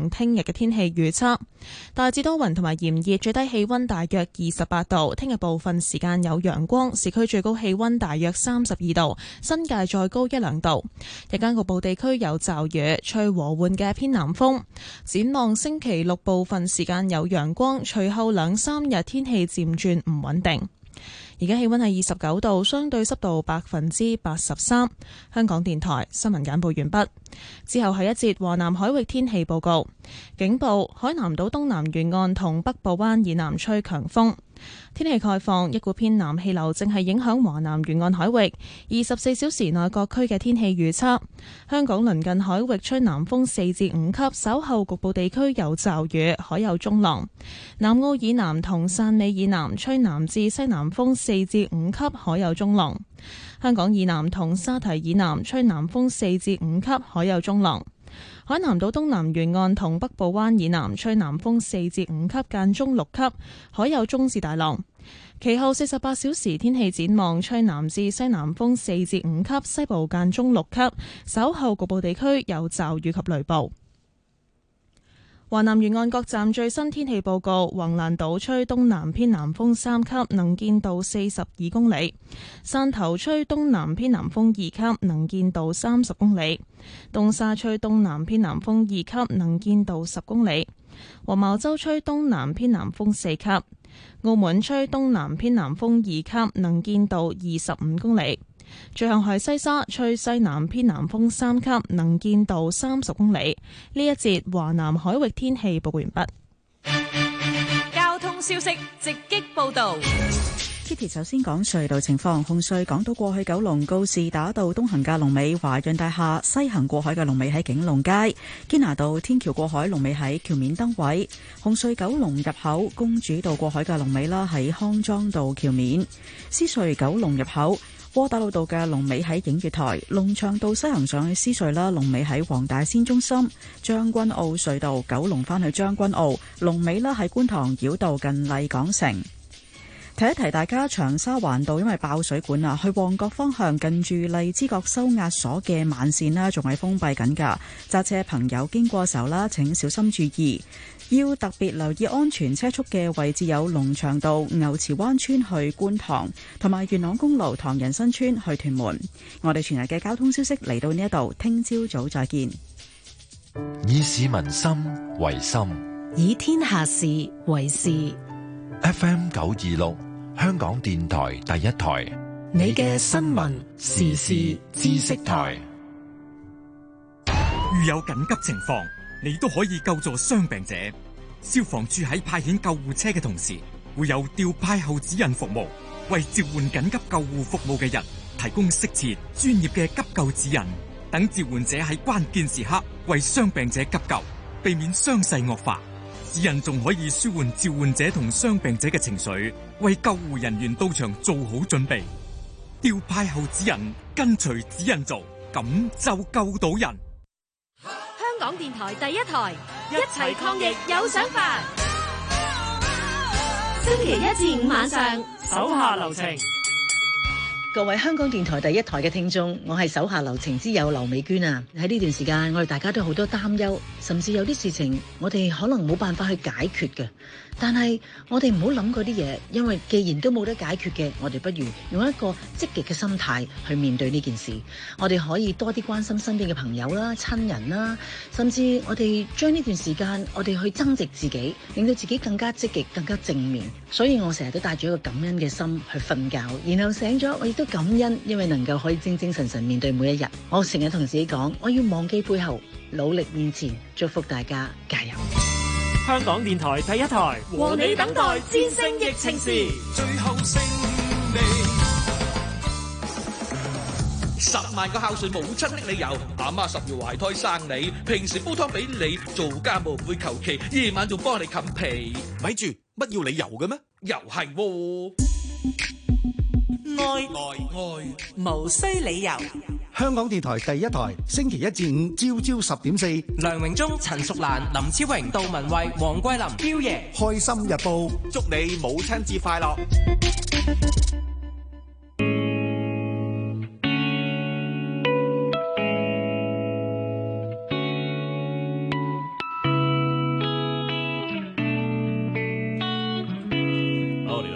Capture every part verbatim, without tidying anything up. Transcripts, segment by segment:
同聽日嘅天氣預測，大致多雲同埋炎熱，最低氣溫大約二十八度。聽日部分時間有陽光，市區最高氣溫大約三十二度，新界再高一兩度。日間局部地區有驟雨，吹和緩嘅偏南風。展望星期六部分時間有陽光，隨後兩三日天氣漸轉唔穩定。而家氣溫係二十九度，相對濕度百分之八十三。香港電台新聞簡報完畢。之後係一節華南海域天氣報告。警報：海南島東南沿岸同北部灣以南吹強風。天氣概況：一股偏南氣流正係影響華南沿岸海域。二十四小時內各區嘅天氣預測：香港鄰近海域吹南風四至五級，稍後局部地區有驟雨，海有中浪。南澳以南同汕尾以南吹南至西南風四至五級，海有中浪。香港以南同沙堤以南吹南風四至五級，海有中浪。海南島東南沿岸同北部灣以南吹南風四至五級，間中六級，海有中至大浪。其後四十八小時天氣展望，吹南至西南風四至五級，西部間中六級，稍後局部地區有驟雨及雷暴。華南沿岸各站最新天氣報告：橫瀾島吹東南偏南風三級，能見度四十二公里；汕頭吹東南偏南風二級，能見度三十公里；東沙吹東南偏南風二級，能見度十公里；黃茅洲吹東南偏南風四級；澳門吹東南偏南風二級，能見度二十五公里。最後係西沙吹西南偏南風三級，能見度三十公里。呢一節華南海域天氣報告完畢。 交通消息直擊報道。 Kitty 首先講隧道情況，紅隧港島過去九龍告士打道東行嘅龍尾華潤大廈，西行過海嘅龍尾喺景隆街，堅拿道天橋過海龍尾喺橋面燈位，紅隧九龍入口公主道過海嘅龍尾啦喺康莊道橋面，獅隧九龍入口窩打老道嘅龍尾喺映月台，龍翔道西行上去獅隧啦，龍尾喺黃大仙中心，將軍澳隧道九龍返去將軍澳，龍尾啦喺觀塘繞道近麗港城。提一提大家，長沙灣道因為爆水管啊，去旺角方向近住荔枝角收押所嘅慢線啦，仲係封閉緊㗎。揸車朋友經過時候啦，請小心注意，要特別留意安全車速嘅位置有龍翔道、牛池灣村去觀塘，同埋元朗公路唐人新村去屯門。我哋全日嘅交通消息嚟到呢一度，聽朝早再見。 以市民心為心， 以天下事為事。 F M 九二六，香港電台第一台， 你嘅新聞時事知識台。 遇有緊急情況，你都可以救助傷病者。消防處喺派遣救護車嘅同時，會有調派後指引服務，為召喚緊急救護服務嘅人提供適切專業嘅急救指引，等召喚者喺關鍵時刻為傷病者急救，避免傷勢惡化。指引仲可以舒緩召喚者同傷病者嘅情緒，為救護人員到場做好準備。調派後指引，跟隨指引做，咁就救到人。 香港電台第一台，一齊抗疫有想法。星期一至五晚上， 手下留情。 各位香港電台第一台嘅聽眾，我係手下留情之友劉美娟啊！喺呢段時間，我哋大家都好多擔憂，甚至有啲事情我哋可能冇辦法去解決嘅。但係我哋唔好諗嗰啲嘢，因為既然都冇得解決嘅，我哋不如用一個積極嘅心態去面對呢件事。我哋可以多啲關心身邊嘅朋友啦、親人啦，甚至我哋將呢段時間，我哋去增值自己，令到自己更加積極、更加正面。所以我成日都帶住一個感恩嘅心去瞓覺，然後醒咗，我亦都感恩，因為能夠可以精精神神面對每一日。我成日同自己講，我要忘記背後，努力面前，祝福大家加油。 香港電台第一台， 和你等待戰勝疫情時， 最後勝利。十萬個孝順母親的理由，阿媽十月懷胎生你，平時煲湯俾你，做家務唔會求其，夜晚仲幫你冚被。咪住，乜要理由嘅咩？又係喎。 愛愛愛，無需理由。 香港電台第一台，星期一至五朝朝十點四， 梁榮忠、陳淑蘭、林超榮、杜文慧、黃桂林、彪爺， 開心日報， 祝你母親節快樂。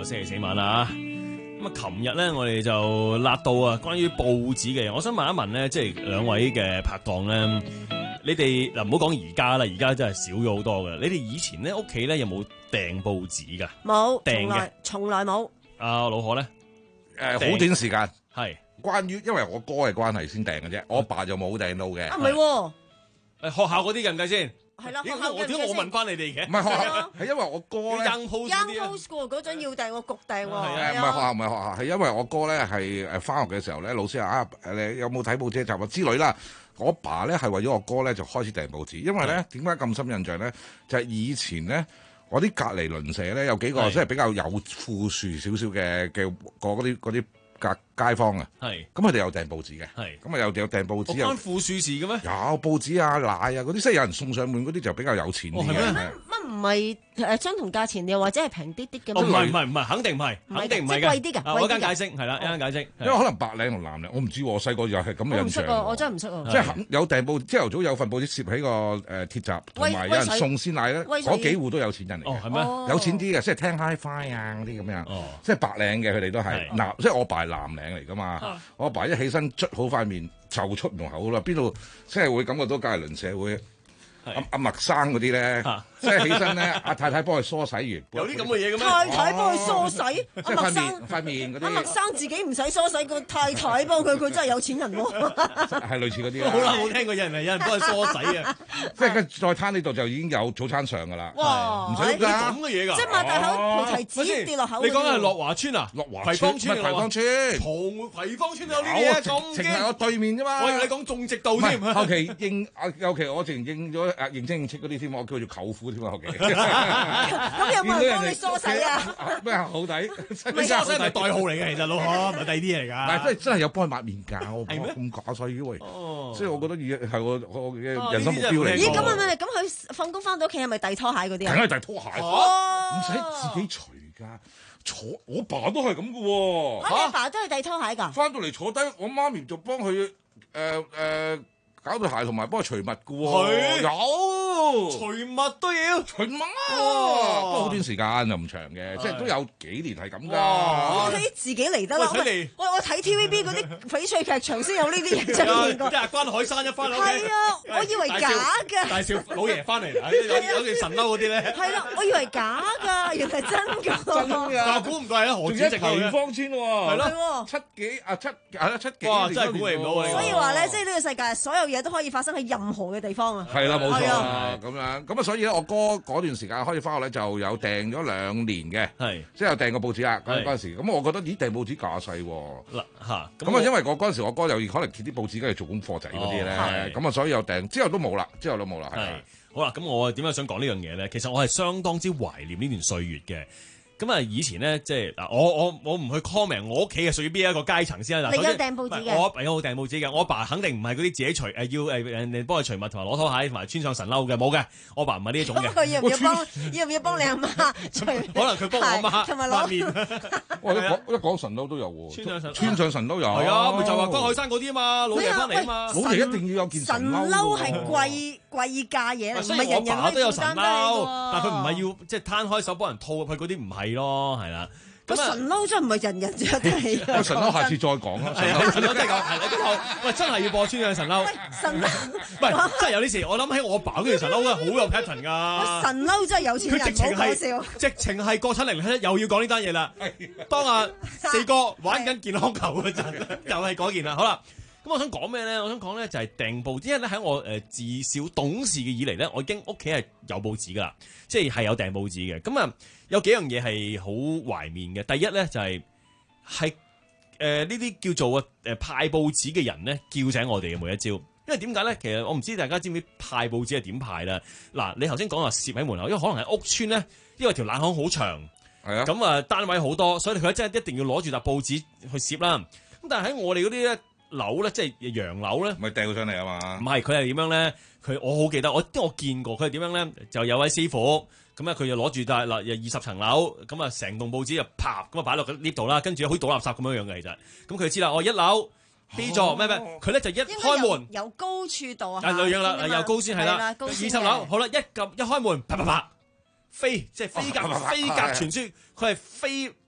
星期四晚啦。咁啊，琴日咧我哋就辣到啊，關於報紙嘅嘢，我想問一問咧，即係兩位嘅拍檔咧，你哋嗱唔好講而家啦，而家真係少咗好多嘅。你哋以前咧屋企咧有冇訂報紙噶？ 冇， 訂嘅， 從來冇。 阿老何咧？ 誒，好短時間。 係。 關於因為我哥嘅關係先訂嘅啫，我爸就冇訂到嘅。 啊，唔係喎。 誒，學校嗰啲計唔計先？ 係啦， 學校我點解我問翻你哋嘅？ 唔係學校，係因為我哥咧。 Young Post 嗰陣要訂喎，焗訂喎。 唔係學校，唔係學校，係因為我哥咧係誒翻學嘅時候咧，老師話啊誒，你有冇睇報紙集啊之類啦。我爸咧係為咗我哥咧就開始訂報紙，因為咧點解咁深印象咧？就係以前咧。我啲隔離鄰舍咧有幾個即係比較有富庶少少嘅嘅個嗰啲嗰啲隔街坊啊， 係咁佢哋有訂報紙嘅，係咁啊有有訂報紙， 關富庶事嘅咩？ 有報紙啊、奶啊嗰啲，即係有人送上門嗰啲就比較有錢啲嘅。 乜唔係誒相同價錢又或者係平啲啲嘅？ 哦，唔係唔係唔係，肯定唔係，肯定唔係嘅， 貴啲㗎。 我間解釋係啦，一間解釋， 因為可能白領同藍領，我唔知喎。我細個又係咁嘅印象。 我真係唔識喎。 即係肯有訂報，朝頭早有份報紙攝喺個誒鐵閘，同埋有人送鮮奶咧，嗰幾戶都有錢人嚟嘅。 哦，係咩？ 有錢啲嘅，即係聽 Hi-Fi 啊嗰啲咁樣，即係白領嘅佢哋都係。嗱，即係我爸係藍領嚟㗎嘛，我阿爸一起身捽好塊面就出門口啦，邊度即係會感覺到隔離鄰舍會阿阿麥生嗰啲咧，即係起身咧，阿太太幫佢梳洗完， 有啲咁嘅嘢嘅咩？ 太太幫佢梳洗， 阿麥生塊面嗰啲， 阿麥生自己唔使梳洗，個太太幫佢，佢真係有錢人喎。 係類似嗰啲啦。 好啦，冇聽過有人係有人幫佢梳洗啊！ 即係再攤呢度就已經有早餐上㗎啦。 哇！ 唔使喐㗎， 咁嘅嘢㗎， 即係擘大口菩提子跌落口。 你講係樂華村啊？ 樂華葵芳村， 葵芳村， 同葵芳村有呢啲嘢咁淨係我對面啫嘛。 我以為你講種植道添。 後期應啊，後期我淨應咗啊認清認戚嗰啲添，我叫做舅父添啊，後期。 咁有冇人幫你梳洗啊？ 咩好抵？ 梳洗係咪代號嚟嘅？其實老何唔係第二啲嘢嚟㗎。 唔係，真係真係有幫佢抹面㗎，我咁假細嘅喂。所以我覺得係我我嘅人生目標嚟。 咦？咁啊咪咁佢放工翻到屋企係咪遞拖鞋嗰啲啊？ 梗係遞拖鞋，唔使自己除㗎。坐我爸都係咁嘅喎。 嚇！你爸都係遞拖鞋㗎？ 翻到嚟坐低，我媽咪就幫佢誒誒。搞對鞋同埋幫佢除襪嘅喎，有除襪都要除襪啊！不過好短時間又唔長嘅，即係都有幾年係咁㗎。 你自己嚟得啦，我我睇 T V B 嗰啲翡翠劇場先有呢啲嘢出現過。 一日關海山一翻嚟， 係啊，我以為假㗎。 大少老爺翻嚟，有件神褸嗰啲咧。 係啦，我以為假㗎，原來真㗎。 真㗎， 但估唔到係啊，何主席葵芳村喎， 係咯， 七幾啊七係啦七幾。 哇！真係估唔到啊！ 所以話咧，即係呢個世界所有嘢都可以發生喺任何嘅地方啊！ 係啦，冇錯啊，咁樣咁啊，所以咧，我哥嗰段時間開始翻學咧，就有訂咗兩年嘅， 係即係有訂過報紙啦。嗰嗰陣時，咁我覺得咦，訂報紙架勢喎嗱嚇， 咁啊，因為我嗰陣時我哥又可能貼啲報紙跟住做功課仔嗰啲咧，咁啊，所以又訂，之後都冇啦，之後都冇啦。係好啦，咁我點解想講呢樣嘢咧？其實我係相當之懷念呢段歲月嘅。咁啊，以前咧，即係嗱，我我我唔去 comment 我屋企係屬於邊一個階層先啦。 你有訂報紙嘅？ 我有訂報紙嘅。我阿爸肯定唔係嗰啲自己除誒要誒人哋幫佢除襪同埋攞拖鞋同埋穿上神褸嘅，冇嘅。我阿爸唔係呢一種嘅。 咁佢要唔要幫？要唔要幫你阿媽除？ 可能佢幫我阿媽同埋攞面。 我一講一講神褸都有喎， 穿上穿上神褸有。 係啊，咪就話關海山嗰啲啊嘛，老爺翻嚟啊嘛。 老爺一定要有件神褸係貴貴價嘢嚟，唔係人人我爸都有神褸，但係佢唔係要即係攤開手幫人套入去嗰啲，唔係咯，係啦。 個神褸真係唔係人人着得起。 個神褸下次再講啦。 神褸神褸真係講係啦，之後喂真係要播穿上神褸。 神褸唔係真係有啲時，我諗起我阿爸嗰條神褸咧，好有 pattern 㗎。 神褸真係有錢人， 佢直情係笑。 直情係國產零零七，又要講呢單嘢啦。當阿四哥玩緊健康球嗰陣，又係嗰件啦。好啦。咁我想講咩咧？我想講咧就係訂報紙，因為咧喺我誒自小懂事嘅以嚟咧，我已經屋企係有報紙噶啦，即係係有訂報紙嘅。咁啊有幾樣嘢係好懷念嘅。第一咧就係係誒呢啲叫做誒派報紙嘅人咧叫醒我哋嘅每一朝。因為點解咧？其實我唔知大家知唔知派報紙係點派啦。嗱，你頭先講話攝喺門口，因為可能喺屋村咧，因為條冷巷好長，係啊，咁啊單位好多，所以佢真係一定要攞住沓報紙去攝啦。咁但係喺我哋嗰啲咧。樓咧，即係洋樓咧， 咪掟上嚟啊嘛！ 唔係，佢係點樣咧？佢我好記得，我因為我見過佢係點樣咧？就有位師傅咁咧，佢就攞住帶嗱，二十層樓咁啊，成棟報紙就啪咁啊擺落個 lift 度啦，跟住好似倒垃圾咁樣樣嘅其實。咁佢就知啦，我一樓 B 座咩咩，佢咧就一開門由高處到啊， 係類樣啦，由高先係啦，二十樓好啦，一撳一開門，啪啪啪飛，即係飛鴿飛鴿傳書，佢係飛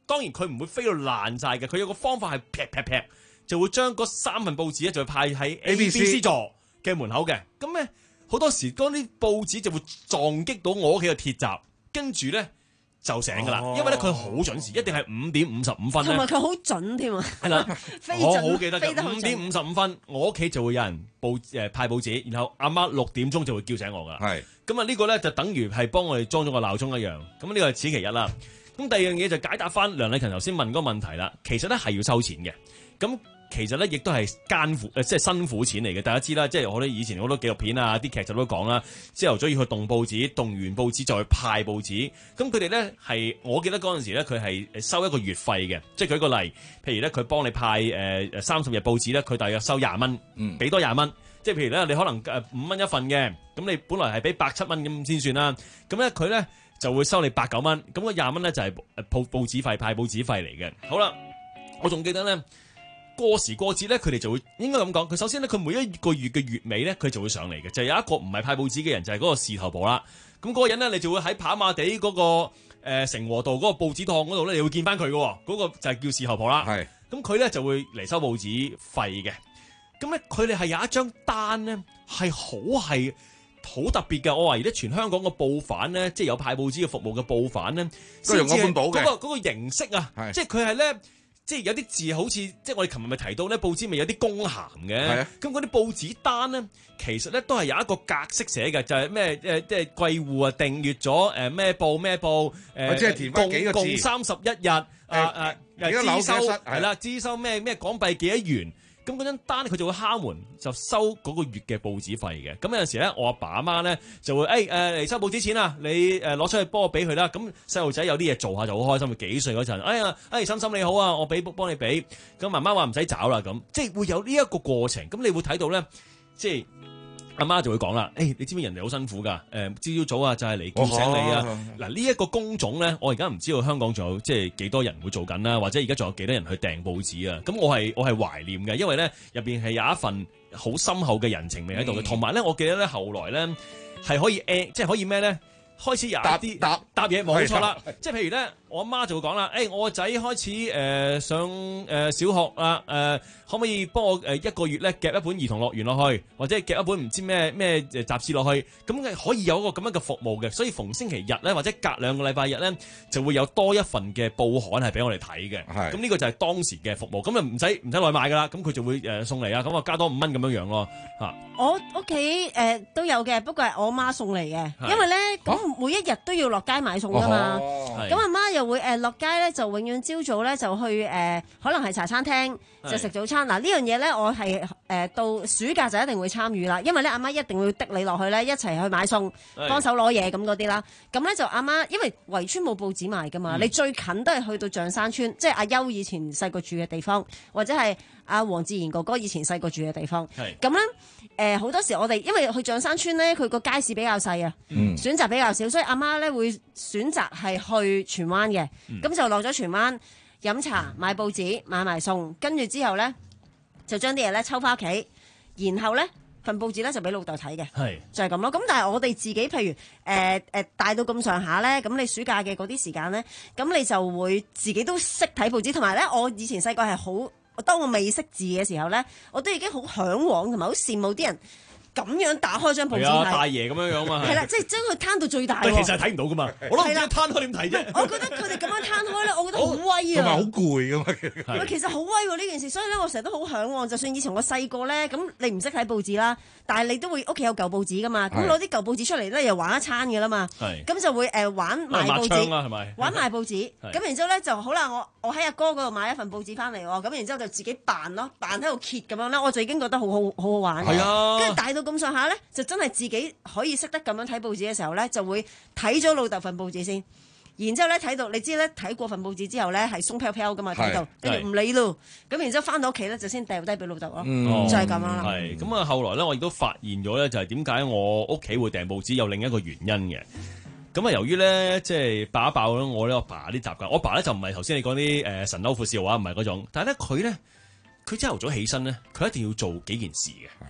當然佢唔會飛到爛晒嘅，佢有個方法係劈劈劈，就會將嗰三份報紙咧就派喺 A B C 座嘅門口嘅。咁咧好多時嗰啲報紙就會撞擊到我屋企嘅鐵閘，跟住咧就醒噶啦。哦、因為咧佢好準時，一定係五點五十五分咧。 同埋佢好準添啊！ 係啦， 飛我準好記得嘅。五點五十五分，我屋企就會有人報誒派報紙，然後阿媽六點鐘就會叫醒我噶啦。係咁啊，呢個咧就等於係幫我哋裝咗個鬧鐘一樣。咁呢個係此其一啦。咁第二樣嘢就解答翻梁麗勤頭先問嗰個問題啦。其實咧係要收錢嘅。咁其實咧，亦都係艱苦誒，即係辛苦錢嚟嘅。大家知啦，即係我哋以前好多紀錄片啊、啲劇集都講啦，朝頭早要去動報紙，動完報紙再去派報紙。咁佢哋咧係，我記得嗰陣時咧，佢係收一個月費嘅。即係舉個例，譬如咧，佢幫你派誒誒三十日報紙咧，佢大約收廿蚊，嗯，俾多廿蚊。即係譬如咧，你可能誒五蚊一份嘅，咁你本來係俾百七蚊咁先算啦。咁咧佢咧就會收你百九蚊。咁個廿蚊咧就係報報紙費、派報紙費嚟嘅。好啦，我仲記得咧。過時過節咧，佢哋就會應該咁講。佢首先咧，佢每一個月嘅月尾咧，佢就會上嚟嘅。就係、有一個唔係派報紙嘅人，就係、係、嗰個事頭婆啦。咁、那、嗰個人咧，你就會喺跑馬地嗰、嗰個誒、呃、成和道嗰個報紙檔嗰度咧，你會見翻佢嘅。嗰、嗰個就係叫事頭婆啦。係咁佢咧就會嚟收報紙費嘅。咁咧佢哋係有一張單咧，係好係好特別嘅。我懷疑咧，全香港嘅報販咧，即係有派報紙嘅服務嘅報販咧， 都用嗰本簿嘅嗰個嗰個形式啊，即係佢係咧。即係有啲字好似，即係我哋琴日咪提到咧，報紙咪有啲公函嘅。咁嗰啲報紙單咧，其實咧都係有一個格式寫嘅，就係咩誒，即係貴戶啊訂閲咗誒咩報咩報誒， 即係填翻幾個字， 共三十一日啊啊，資收係啦，資收咩咩港幣幾多元。咁嗰張單佢就會敲門，就收嗰個月嘅報紙費嘅。咁有陣時咧，我阿爸阿媽咧就會誒誒嚟收報紙錢啊！你誒攞、呃、出去幫我俾佢啦。咁細路仔有啲嘢做下就好開心。佢幾歲嗰陣，哎呀，哎，心心你好啊，我俾幫你俾。咁媽媽話唔使找啦，咁即係會有呢一個過程。咁你會睇到咧，即係阿媽就會講啦。誒、哎，你知唔知人哋好辛苦㗎？誒、呃，朝朝早啊，就係嚟叫醒你啊。嗱，呢一個工種咧，我而家唔知道香港仲有即係幾多人會做緊啦，或者而家仲有幾多人去訂報紙啊？咁我係我係懷念嘅，因為咧入邊係有一份好深厚嘅人情味喺度嘅，同埋咧，我記得咧後來咧係可以誒，即係可以咩咧？開始有一啲答答嘢，冇錯啦。即係譬如咧，我阿媽就會講啦，誒、欸，我個仔開始誒、呃、上誒、呃、小學啦，誒、呃，可唔可以幫我誒一個月咧夾一本兒童樂園落去，或者夾一本唔知咩咩誒雜誌落去，咁可以有一個咁樣嘅服務嘅。所以逢星期日咧，或者隔兩個禮拜日咧，就會有多一份嘅報刊係俾我哋睇嘅。係，咁呢個就係當時嘅服務。咁啊唔使唔使外賣噶啦，咁佢就會誒送嚟啊，咁啊加多五蚊咁樣樣咯嚇。 我屋企誒都有嘅，不過係我媽送嚟嘅，因為咧咁。啊每一日都要落街買餸㗎嘛，咁阿媽又會誒落街咧，就永遠朝早咧就去誒，可能係茶餐廳就食早餐。嗱呢樣嘢咧，我係誒到暑假就一定會參與啦，因為咧阿媽一定會滴你落去咧，一齊去買餸，幫手攞嘢咁嗰啲啦。咁咧就阿媽，因為圍村冇報紙賣㗎嘛，你最近都係去到象山村，即係阿優以前細個住嘅地方，或者係阿黃志賢哥哥以前細個住嘅地方。咁咧誒好多時我哋因為去象山村咧，佢個街市比較細啊，選擇比較少。所以阿媽咧會選擇係去荃灣嘅，咁、嗯、就落咗荃灣飲茶、買報紙、買埋餸，跟住之後咧就將啲嘢咧抽翻屋企，然後咧份報紙咧就俾老豆睇嘅，係就係咁咯。咁但係我哋自己譬如誒誒、呃呃、大到咁上下咧，咁你暑假嘅嗰啲時間咧，咁你就會自己都識睇報紙，同埋咧我以前細個係好，當我未識字嘅時候咧，我都已經好嚮往同埋好羨慕啲人。咁樣打開張報紙睇， 大爺咁樣樣嘛， 係啦，即係將佢攤到最大。 但其實係睇唔到噶嘛，我都唔知攤開點睇啫。 我覺得佢哋咁樣攤開咧，我覺得好威啊， 同埋好攰噶嘛。 喂，其實好威喎呢件事，所以咧我成日都好嚮往。就算以前我細個咧，咁你唔識睇報紙啦，但係你都會屋企有舊報紙噶嘛，咁攞啲舊報紙出嚟咧又玩一餐嘅啦嘛，咁就會誒玩賣報紙，玩賣報紙。咁然之後咧就好啦，我我喺阿哥嗰度買一份報紙翻嚟喎，咁然之後就自己扮咯，扮喺度揭咁樣咧，我就已經覺得好好好好玩。係啊，跟住大到咁上下咧，就真係自己可以識得咁樣睇報紙嘅時候咧，就會睇咗老豆份報紙先，然之後咧睇到你知咧睇過份報紙之後咧係鬆飄飄噶嘛，睇到跟住唔理咯，咁然之後翻到屋企咧就先掉低俾老豆咯，嗯、就係咁樣啦。 係咁啊，後來咧我亦都發現咗咧，就係點解我屋企會訂報紙有另一個原因嘅。咁啊，由於咧即係爆一爆咗我呢我爸啲習慣，我爸咧就唔係頭先你講啲誒神嬲闊笑話，唔係嗰種，但係咧佢咧佢朝頭早起身咧，佢一定要做幾件事嘅。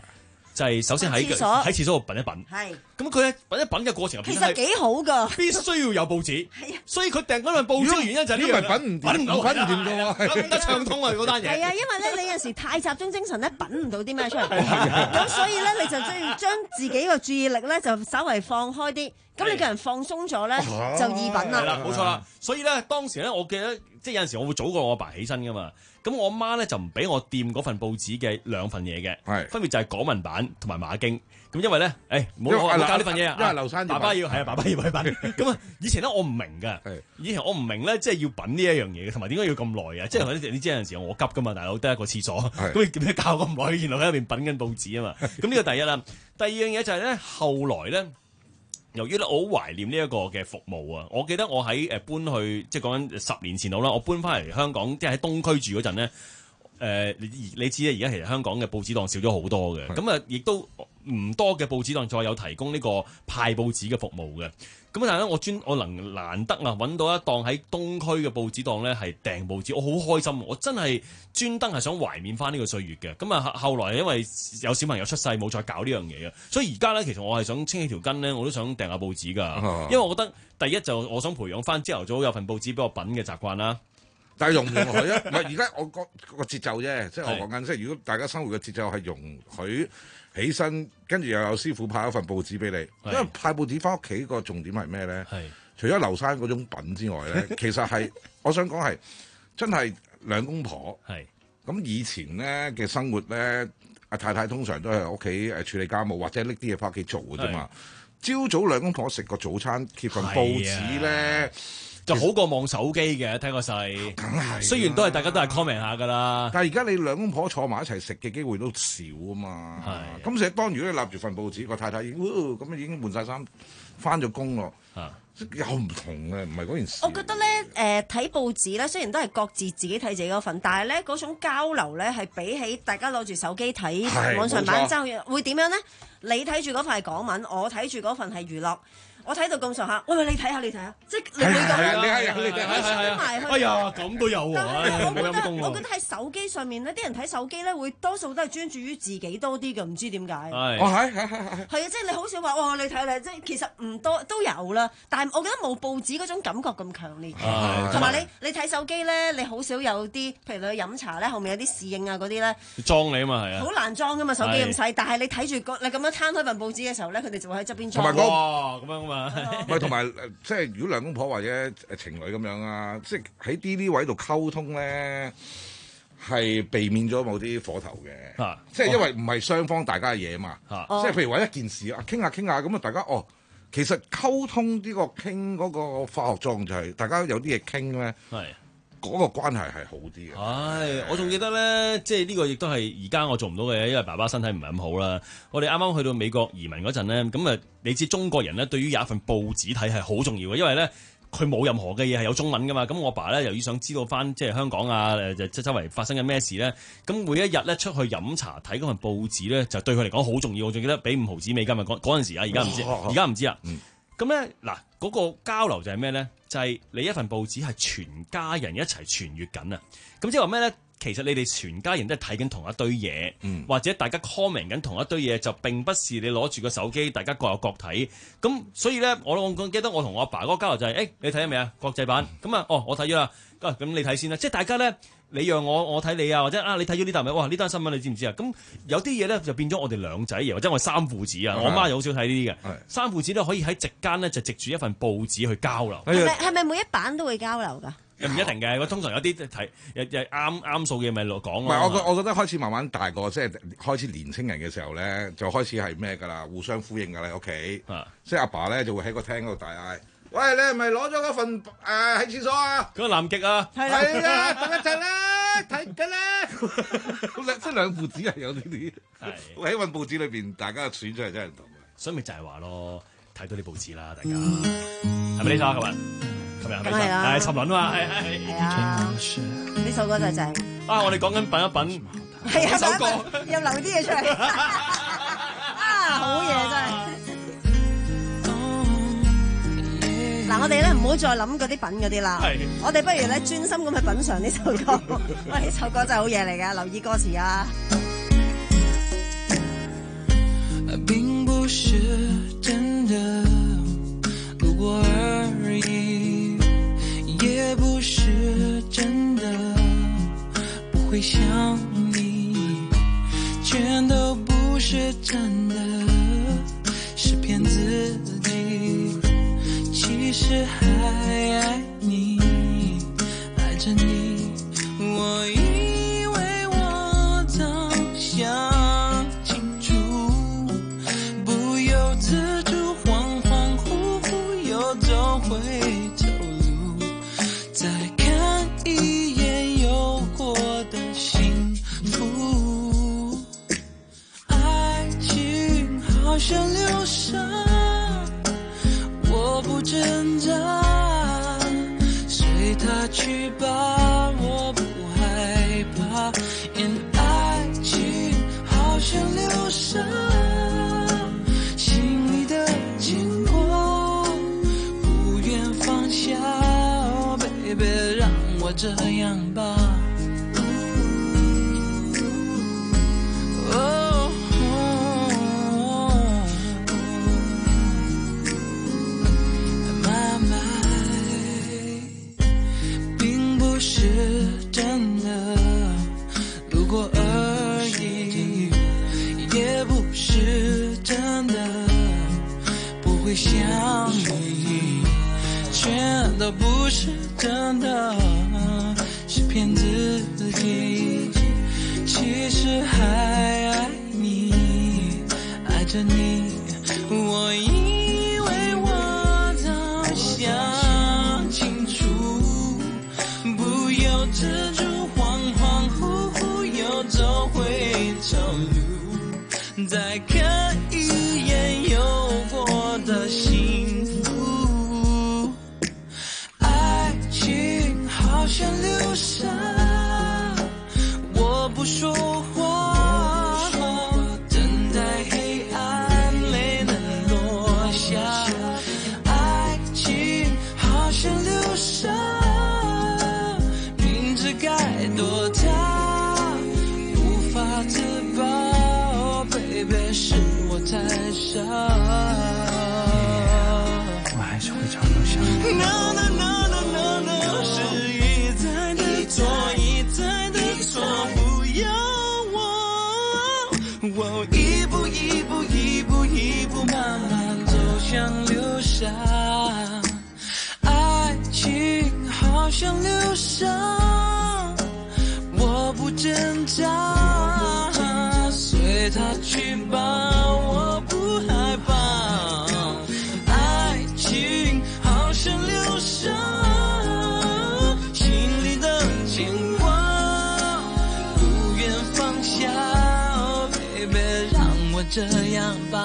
就係首先喺廁所喺廁所度品一品。 係。 咁佢咧品一品嘅過程入邊其實幾好㗎， 必須要有報紙。 係啊， 所以佢訂嗰份報紙嘅原因就係呢樣。 如果唔係品唔掂， 品唔到， 品唔掂㗎喎， 咁得暢通啊嗰單嘢。 係啊，因為咧你有時太集中精神咧，品唔到啲咩出嚟。咁所以咧你就需要將自己個注意力咧就稍微放開啲。咁你個人放鬆咗咧，就易品啦。 係啦，冇錯啦。所以咧當時咧，我記得即係有陣時我會早過我阿爸起身㗎嘛。咁我阿媽咧就唔俾我掂嗰份報紙嘅兩份嘢嘅，係分別就係港聞版同埋馬經。咁因為咧，誒唔好我教呢份嘢啊， 因為劉生爸爸要係啊，爸爸要去品。咁啊，以前咧我唔明㗎，以前我唔明咧，即係要品呢一樣嘢嘅，同埋點解要咁耐啊？即係你知有陣時我急㗎嘛，大佬得一個廁所，咁你點解教咁耐？原來喺入邊品緊報紙啊嘛。咁呢個第一啦，第二樣嘢就係咧，後來咧。由於咧，我好懷念呢一個嘅服務啊！我記得我喺誒搬去，即係講緊十年前度啦，我搬翻嚟香港，即係喺東區住嗰陣咧，誒、呃、你你知咧，而家其實香港嘅報紙檔少咗好多嘅，咁啊，亦都唔多嘅報紙檔再有提供呢個派報紙嘅服務嘅。咁但係咧，我專我能難得啊揾到一檔喺東區嘅報紙檔咧係訂報紙，我好開心，我真係專登係想懷緬翻呢個歲月嘅。咁啊後來因為有小朋友出世，冇再搞呢樣嘢嘅，所以而家咧其實我係想清起條筋咧，我都想訂下報紙㗎，因為我覺得第一就我想培養翻朝頭早有份報紙俾我品嘅習慣啦。 但係容唔容許啊？唔係而家我個個節奏啫，即係我講緊，即係如果大家生活嘅節奏係容許。起身，跟住又有師傅派一份報紙俾你，因為派報紙翻屋企個重點係咩咧？除咗劉生嗰種品之外咧，其實係我想講係真係兩公婆。咁以前咧嘅生活咧，阿太太通常都係屋企誒處理家務或者拎啲嘢翻屋企做嘅啫嘛。朝早兩公婆食個早餐，揭份報紙咧。 就好過望手機嘅，聽個勢。梗係，雖然都係大家都係 comment 下㗎啦。 但係而家你兩公婆坐埋一齊食嘅機會都少啊嘛。係。咁所以當如果你立住份報紙，個太太已經，咁已經換晒衫，翻咗工咯。啊。有唔同嘅，唔係嗰件事。 我覺得咧，誒、呃、睇報紙咧，雖然都係各自自己睇自己嗰份，但係咧嗰種交流咧係比起大家攞住手機睇網上版爭會點樣咧？你睇住嗰份係港聞，我睇住嗰份係娛樂。我睇到咁上下，喂喂，你睇下你睇下，即係你會咁樣，你係你係埋去。 哎呀，咁都有喎， 我覺得我覺得喺手機上面咧，啲人睇手機咧會多數都係專注於自己多啲嘅，唔知點解。係， 哦係係係係。 係啊，即係你好少話，哇！你睇你即係其實唔多都有啦，但係我覺得冇報紙嗰種感覺咁強烈。同埋你你睇手機咧，你好少有啲，譬如你去飲茶咧，後面有啲侍應啊嗰啲咧， 裝你啊嘛係啊。 好難裝噶嘛，手機咁細，但係你睇住個你咁樣攤開份報紙嘅時候咧，佢哋就會喺側邊裝。 同埋咁樣。 唔係同埋即係如果兩公婆或者情侶咁樣啊，即係喺啲呢位度溝通咧，係避免咗某啲火頭嘅。啊、即係因為唔係雙方大家嘅嘢嘛。啊、即係譬如話一件事啊，傾下傾下咁啊，大家哦，其實溝通呢個傾嗰個化學作用就係大家有啲嘢傾咧。係。嗰個關係係好啲嘅。 唉，我仲記得咧，即係呢個亦都係而家我做唔到嘅，因為爸爸身體唔係咁好啦。我哋啱啱去到美國移民嗰陣咧，咁啊，你知中國人咧對於有一份報紙睇係好重要嘅，因為咧佢冇任何嘅嘢係有中文噶嘛。咁我爸咧由於想知道翻即係香港啊，誒即係周圍發生緊咩事咧，咁每一日咧出去飲茶睇嗰份報紙咧，就對佢嚟講好重要。我仲記得俾五毫子美金啊，嗰嗰陣時啊，而家唔知，而家唔知啊。咁咧嗱，嗰個交流就係咩咧？就係你一份報紙係全家人一齊傳閱緊啊！咁即係話咩咧？其實你哋全家人都係睇緊同一堆嘢，嗯、或者大家 comment 緊同一堆嘢，就並不是你攞住個手機，大家各有各睇。咁所以咧，我我記得我同我阿爸嗰個交流就係、是，誒、欸、你睇咗未啊？國際版咁啊，哦我睇咗啦，咁你睇先啦。即係大家咧，你讓我我睇你啊，或者啊你睇咗呢單咪？哇呢單新聞你知唔知啊？咁有啲嘢咧就變咗我哋兩仔爺，或者我三父子啊。我媽又好少睇呢啲嘅。三父子咧可以喺席間咧就藉住一份報紙去交流。 係咪係咪每一版都會交流㗎？ 又唔一定嘅，通常有啲睇又又啱啱數嘅咪落講咯。 唔係，我覺我覺得開始慢慢大個，即係開始年青人嘅時候咧，就開始係咩㗎啦？互相呼應㗎啦，屋企。啊、即係阿爸咧就會喺個廳嗰度大嗌：喂，你係咪攞咗嗰份誒喺廁所啊？ 嗰個南極啊！ 係啊，等一陣啦，睇緊啦。即係兩父子係有呢啲。係喺份報紙裏邊，大家選出嚟真係唔同嘅。 所以咪就係話咯，睇到啲報紙啦，大家係咪呢首琴日？ 咁係啦， 係沉淪嘛，係係係啊！呢首歌就正啊！我哋講緊品一品， 係啊， 首歌又留啲嘢出嚟啊！好嘢真係。嗱，我哋咧唔好再諗嗰啲品嗰啲啦，我哋不如咧專心咁去品嚐呢首歌。喂，呢首歌真係好嘢嚟㗎，留意歌詞啊！ 是真的路过而已，也不是真的不会想你，全都不是真的，是骗自己，其实还爱你，爱着你。我以为我早想清楚，不由自主恍恍惚惚又走回头路，再看一眼有过的幸福。爱情好像流沙，我不挣扎，随它去吧，我不害怕。因爱情好像流沙，心里的牵挂不愿放下。哦，baby，让我这样吧。哦，妈妈，并不是真的路过而已，也不是真的不会想你，全都不是真的，是骗自己，其实还爱你，爱着你。我以为我早想清楚，不由自主恍恍惚惚又走回头路，再看一眼有过的幸福。爱情好像流沙，我不说话，等待黑暗没能落下。爱情好像流沙，明知该躲它，无法自拔。哦，baby，是我太傻。 我还是会常常想你。 No no no no no no， 是一再的错，一再的错，不要我，我一步一步一步一步慢慢走向流沙。爱情好像流沙，我不挣扎，随它去吧，我不害怕。爱情好像流沙，心里的牵挂不愿放下。哦，baby，让我这样吧。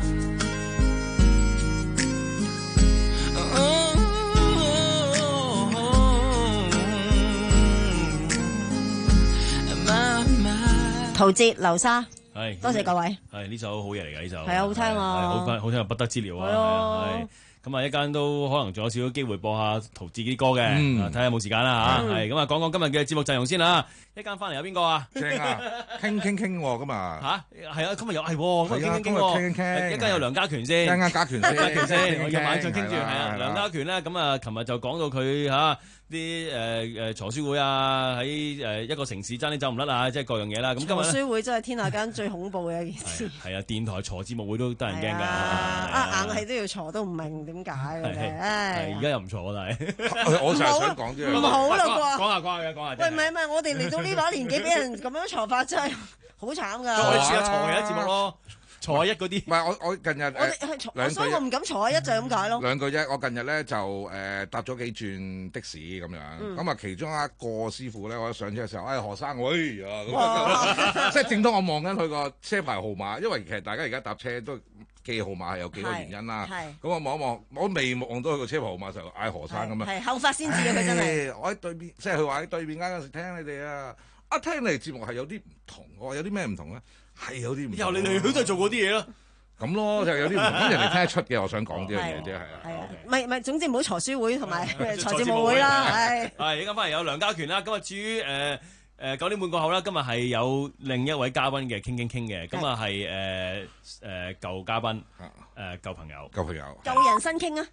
陶喆流沙， 係多謝各位。 係呢首好嘢嚟㗎，呢首係啊，好聽啊， 好好聽到不得之了啊！係咁啊，一間都可能仲有少少機會播下陶喆啲歌嘅，睇下有冇時間啦嚇。係咁啊，講講今日嘅節目陣容先啦。一間翻嚟有邊個啊？ 正啊，傾傾傾喎，咁啊嚇係啊，今日又係喎，今日傾傾傾傾。一間有梁家權先， 一間家權先， 家權先，我夜晚再傾住係啊。梁家權咧，咁啊，琴日就講到佢嚇。啲誒誒藏書會啊，喺誒一個城市爭啲走唔甩啊，即係各樣嘢啦。咁今日藏書會真係天下間最恐怖嘅一件事。 係啊，電台藏節目會都得人驚㗎。 啊，硬係都要藏，都唔明點解嘅啫。唉， 而家又唔錯，但係我就係想講啫。 唔好啦啩， 講下講下嘅，講下。 喂，唔係唔係，我哋嚟到呢把年紀，俾人咁樣藏法真係好慘㗎。 可以試下藏嘅節目咯。坐一嗰啲， 唔係我我近日我哋係坐，所以我唔敢坐一就係咁解咯。 兩句啫，我近日咧就誒搭咗幾轉的士咁樣，咁啊其中一個師傅咧，我一上車嘅時候，哎何生，喂啊，即係正當我望緊佢個車牌號碼，因為其實大家而家搭車都記號碼係有幾個原因啦。咁我望一望，我未望到佢個車牌號碼就嗌何生咁樣。 係後發先至嘅，佢真係。 我喺對面，即係佢話喺對面間嗰時聽你哋啊，一聽你哋節目係有啲唔同，我話有啲咩唔同咧？係有啲唔同。 以後你嚟去都係做嗰啲嘢咯。 咁咯，就有啲唔同，咁人哋聽得出嘅。我想講呢樣嘢啫，係啊。 係啊，唔係唔係，總之唔好藏書會同埋財節目會啦。係。 係，而家翻嚟有梁家權啦。咁啊，至於誒誒九點半過後啦，今日係有另一位嘉賓嘅傾傾傾嘅，咁啊係誒誒舊嘉賓，誒舊朋友， 舊朋友， 舊人新傾啊！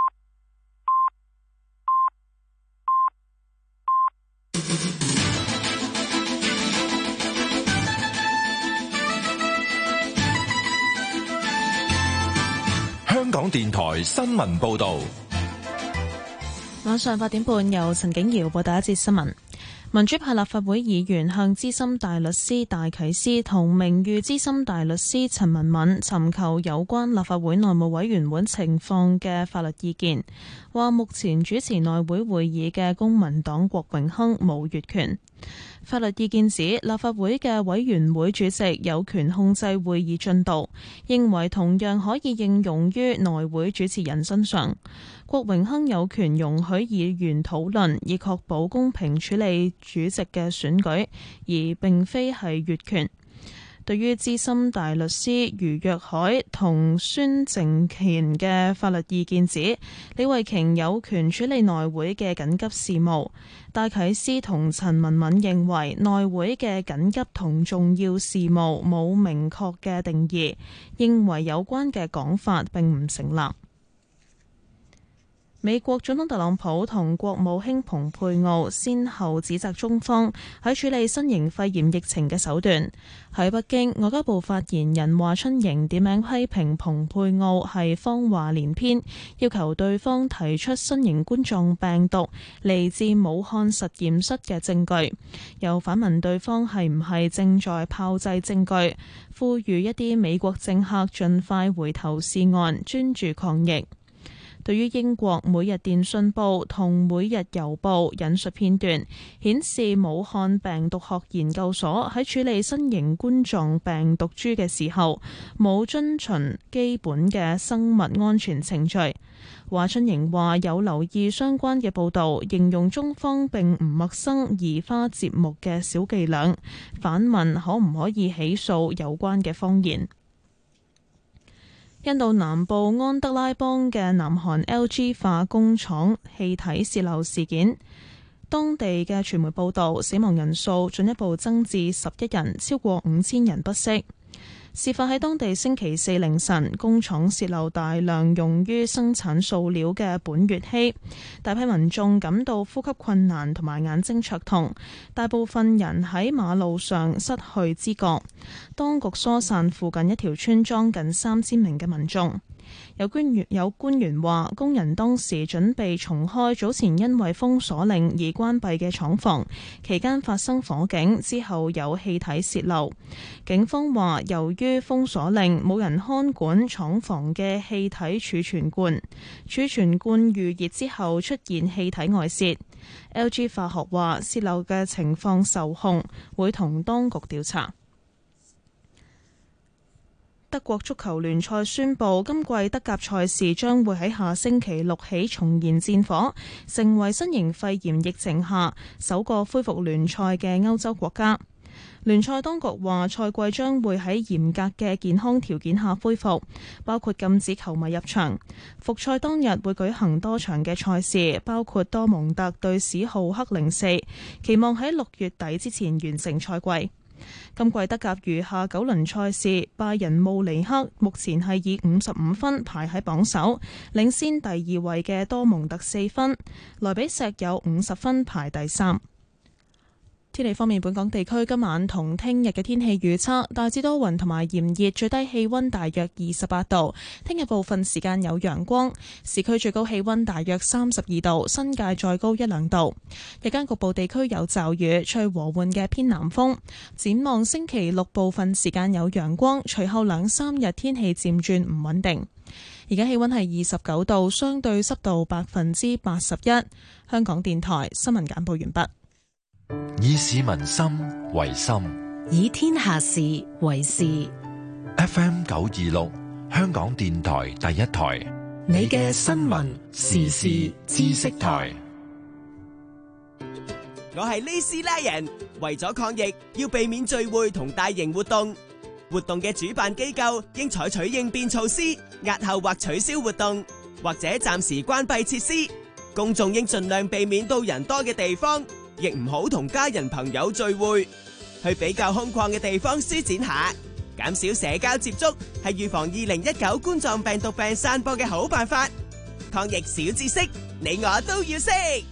香港電台新聞報導。 晚上八點半，由陳景瑤報第一節新聞。民主派立法會議員向資深大律師戴啟思同名譽資深大律師陳文敏尋求有關立法會內務委員會情況嘅法律意見，話目前主持內會會議嘅公民黨郭榮鏗冇越權。法律意見指，立法會嘅委員會主席有權控制會議進度，認為同樣可以應用於內會主持人身上。郭榮鏗有權容許議員討論，以確保公平處理主席嘅選舉，而並非係越權。對於資深大律師余若海同孫靜乾嘅法律意見指，李慧瓊有權處理內會嘅緊急事務。戴啟思同陳文敏認為內會嘅緊急同重要事務冇明確嘅定義，認為有關嘅講法並唔成立。美國總統特朗普同國務卿蓬佩奧先後指責中方喺處理新型肺炎疫情嘅手段。喺北京，外交部發言人華春瑩點名批評蓬佩奧係謊話連篇，要求對方提出新型冠狀病毒嚟自武漢實驗室嘅證據，又反問對方係唔係正在炮製證據，呼籲一啲美國政客盡快回頭是岸，專注抗疫。對於英國每日電訊報同每日郵報引述片段，顯示武漢病毒學研究所喺處理新型冠狀病毒株嘅時候，冇遵循基本嘅生物安全程序。華春瑩話有留意相關嘅報導，形容中方並唔陌生移花接木嘅小伎倆，反問可唔可以起訴有關嘅謊言。印度南部安德拉邦嘅南韓 L G 化工廠氣體洩漏事件，當地嘅傳媒報道，死亡人數進一步增至十一人，超過五千人不適。事發喺當地星期四凌晨，工廠洩漏大量用於生產塑料嘅苯乙烯，大批民眾感到呼吸困難同埋眼睛灼痛，大部分人喺馬路上失去知覺。當局疏散附近一條村莊近三千名嘅民眾。有官員有官員話，工人當時準備重開早前因為封鎖令而關閉嘅廠房，期間發生火警，之後有氣體洩漏。警方話，由於封鎖令，冇人看管廠房嘅氣體儲存罐，儲存罐預熱之後出現氣體外泄。L G 化學話，洩漏嘅情況受控，會同當局調查。德國足球聯賽宣布，今季德甲賽事將會喺下星期六起重燃戰火，成為新型肺炎疫情下首個恢復聯賽嘅歐洲國家。聯賽當局話，賽季將會喺嚴格嘅健康條件下恢復，包括禁止球迷入場。復賽當日會舉行多場嘅賽事，包括多蒙特對史浩克零四，期望喺六月底之前完成賽季。今季德甲餘下九輪賽事，拜仁慕尼克目前係以五十五分排喺榜首，領先第二位嘅多蒙特四分。萊比錫有五十分排第三。天氣方面，本港地區今晚同聽日嘅天氣預測大致多雲同埋炎熱，最低氣溫大約二十八度。聽日部分時間有陽光，市區最高氣溫大約三十二度，新界再高一兩度。日間局部地區有驟雨，吹和緩嘅偏南風。展望星期六部分時間有陽光，隨後兩三日天氣漸轉唔穩定。而家氣溫係二十九度，相對濕度百分之八十一。香港電台新聞簡報完畢。 以市民心為心， 以天下事為事。 F M 九二六，香港電台第一台， 你嘅新聞時事知識台。 我係呢斯拉人，為咗抗疫，要避免聚會同大型活動。活動嘅主辦機構應採取應變措施，押後或取消活動，或者暫時關閉設施。公眾應盡量避免到人多嘅地方。 亦唔好同家人朋友聚會，去比較空曠嘅地方舒展下，減少社交接觸，係預防二零一九冠狀病毒病散播嘅好辦法。抗疫小知識，你我都要識。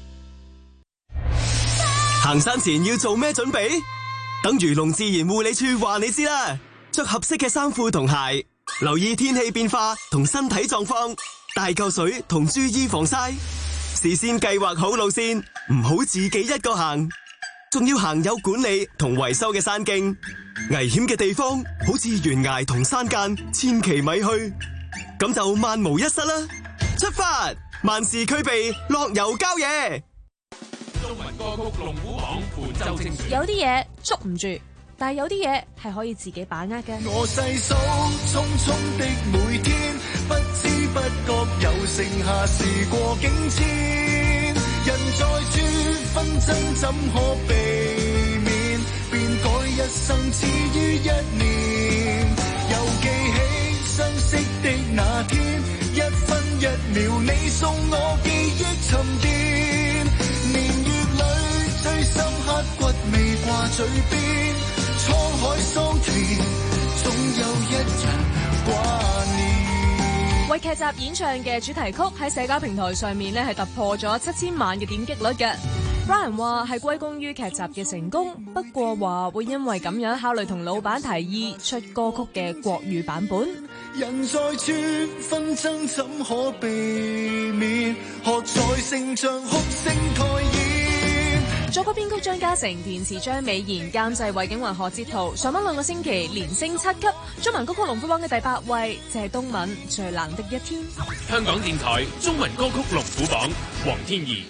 行山前要做咩準備？等漁農自然護理處話你知啦，着合適嘅衫褲同鞋，留意天氣變化同身體狀況，帶夠水同注意防曬，事先計劃好路線，唔好自己一個行，仲要行有管理同維修嘅山徑，危險嘅地方好似懸崖同山澗，千祈咪去，咁就萬無一失啦！出發，萬事俱備，樂遊郊野。 中文歌曲龍虎榜伴奏精選。 有啲嘢捉唔住，但係有啲嘢係可以自己把握嘅。 我細數匆匆的每天，不知不覺又剩下時過境遷。人在處，紛爭怎可避免？變改一生只於一年。又記起相識的那天，一分一秒你送我記憶沉澱。年月裏最深刻骨未掛嘴邊，滄海桑田，總有一日掛念。 為劇集演唱嘅主題曲喺社交平台上面咧係突破咗七千萬嘅點擊率嘅。Brian 話係歸功於劇集嘅成功，不過話會因為咁樣考慮同老闆提議出歌曲嘅國語版本。 人在處，紛爭怎可避免？學在成長，哭聲台演。 作曲編曲張家誠，填詞張美賢，監製衛景雲、何哲圖。上返兩個星期連升七級，中文歌曲龍虎榜嘅第八位，謝東閔最冷的一天。 香港電台中文歌曲龍虎榜，黃天怡。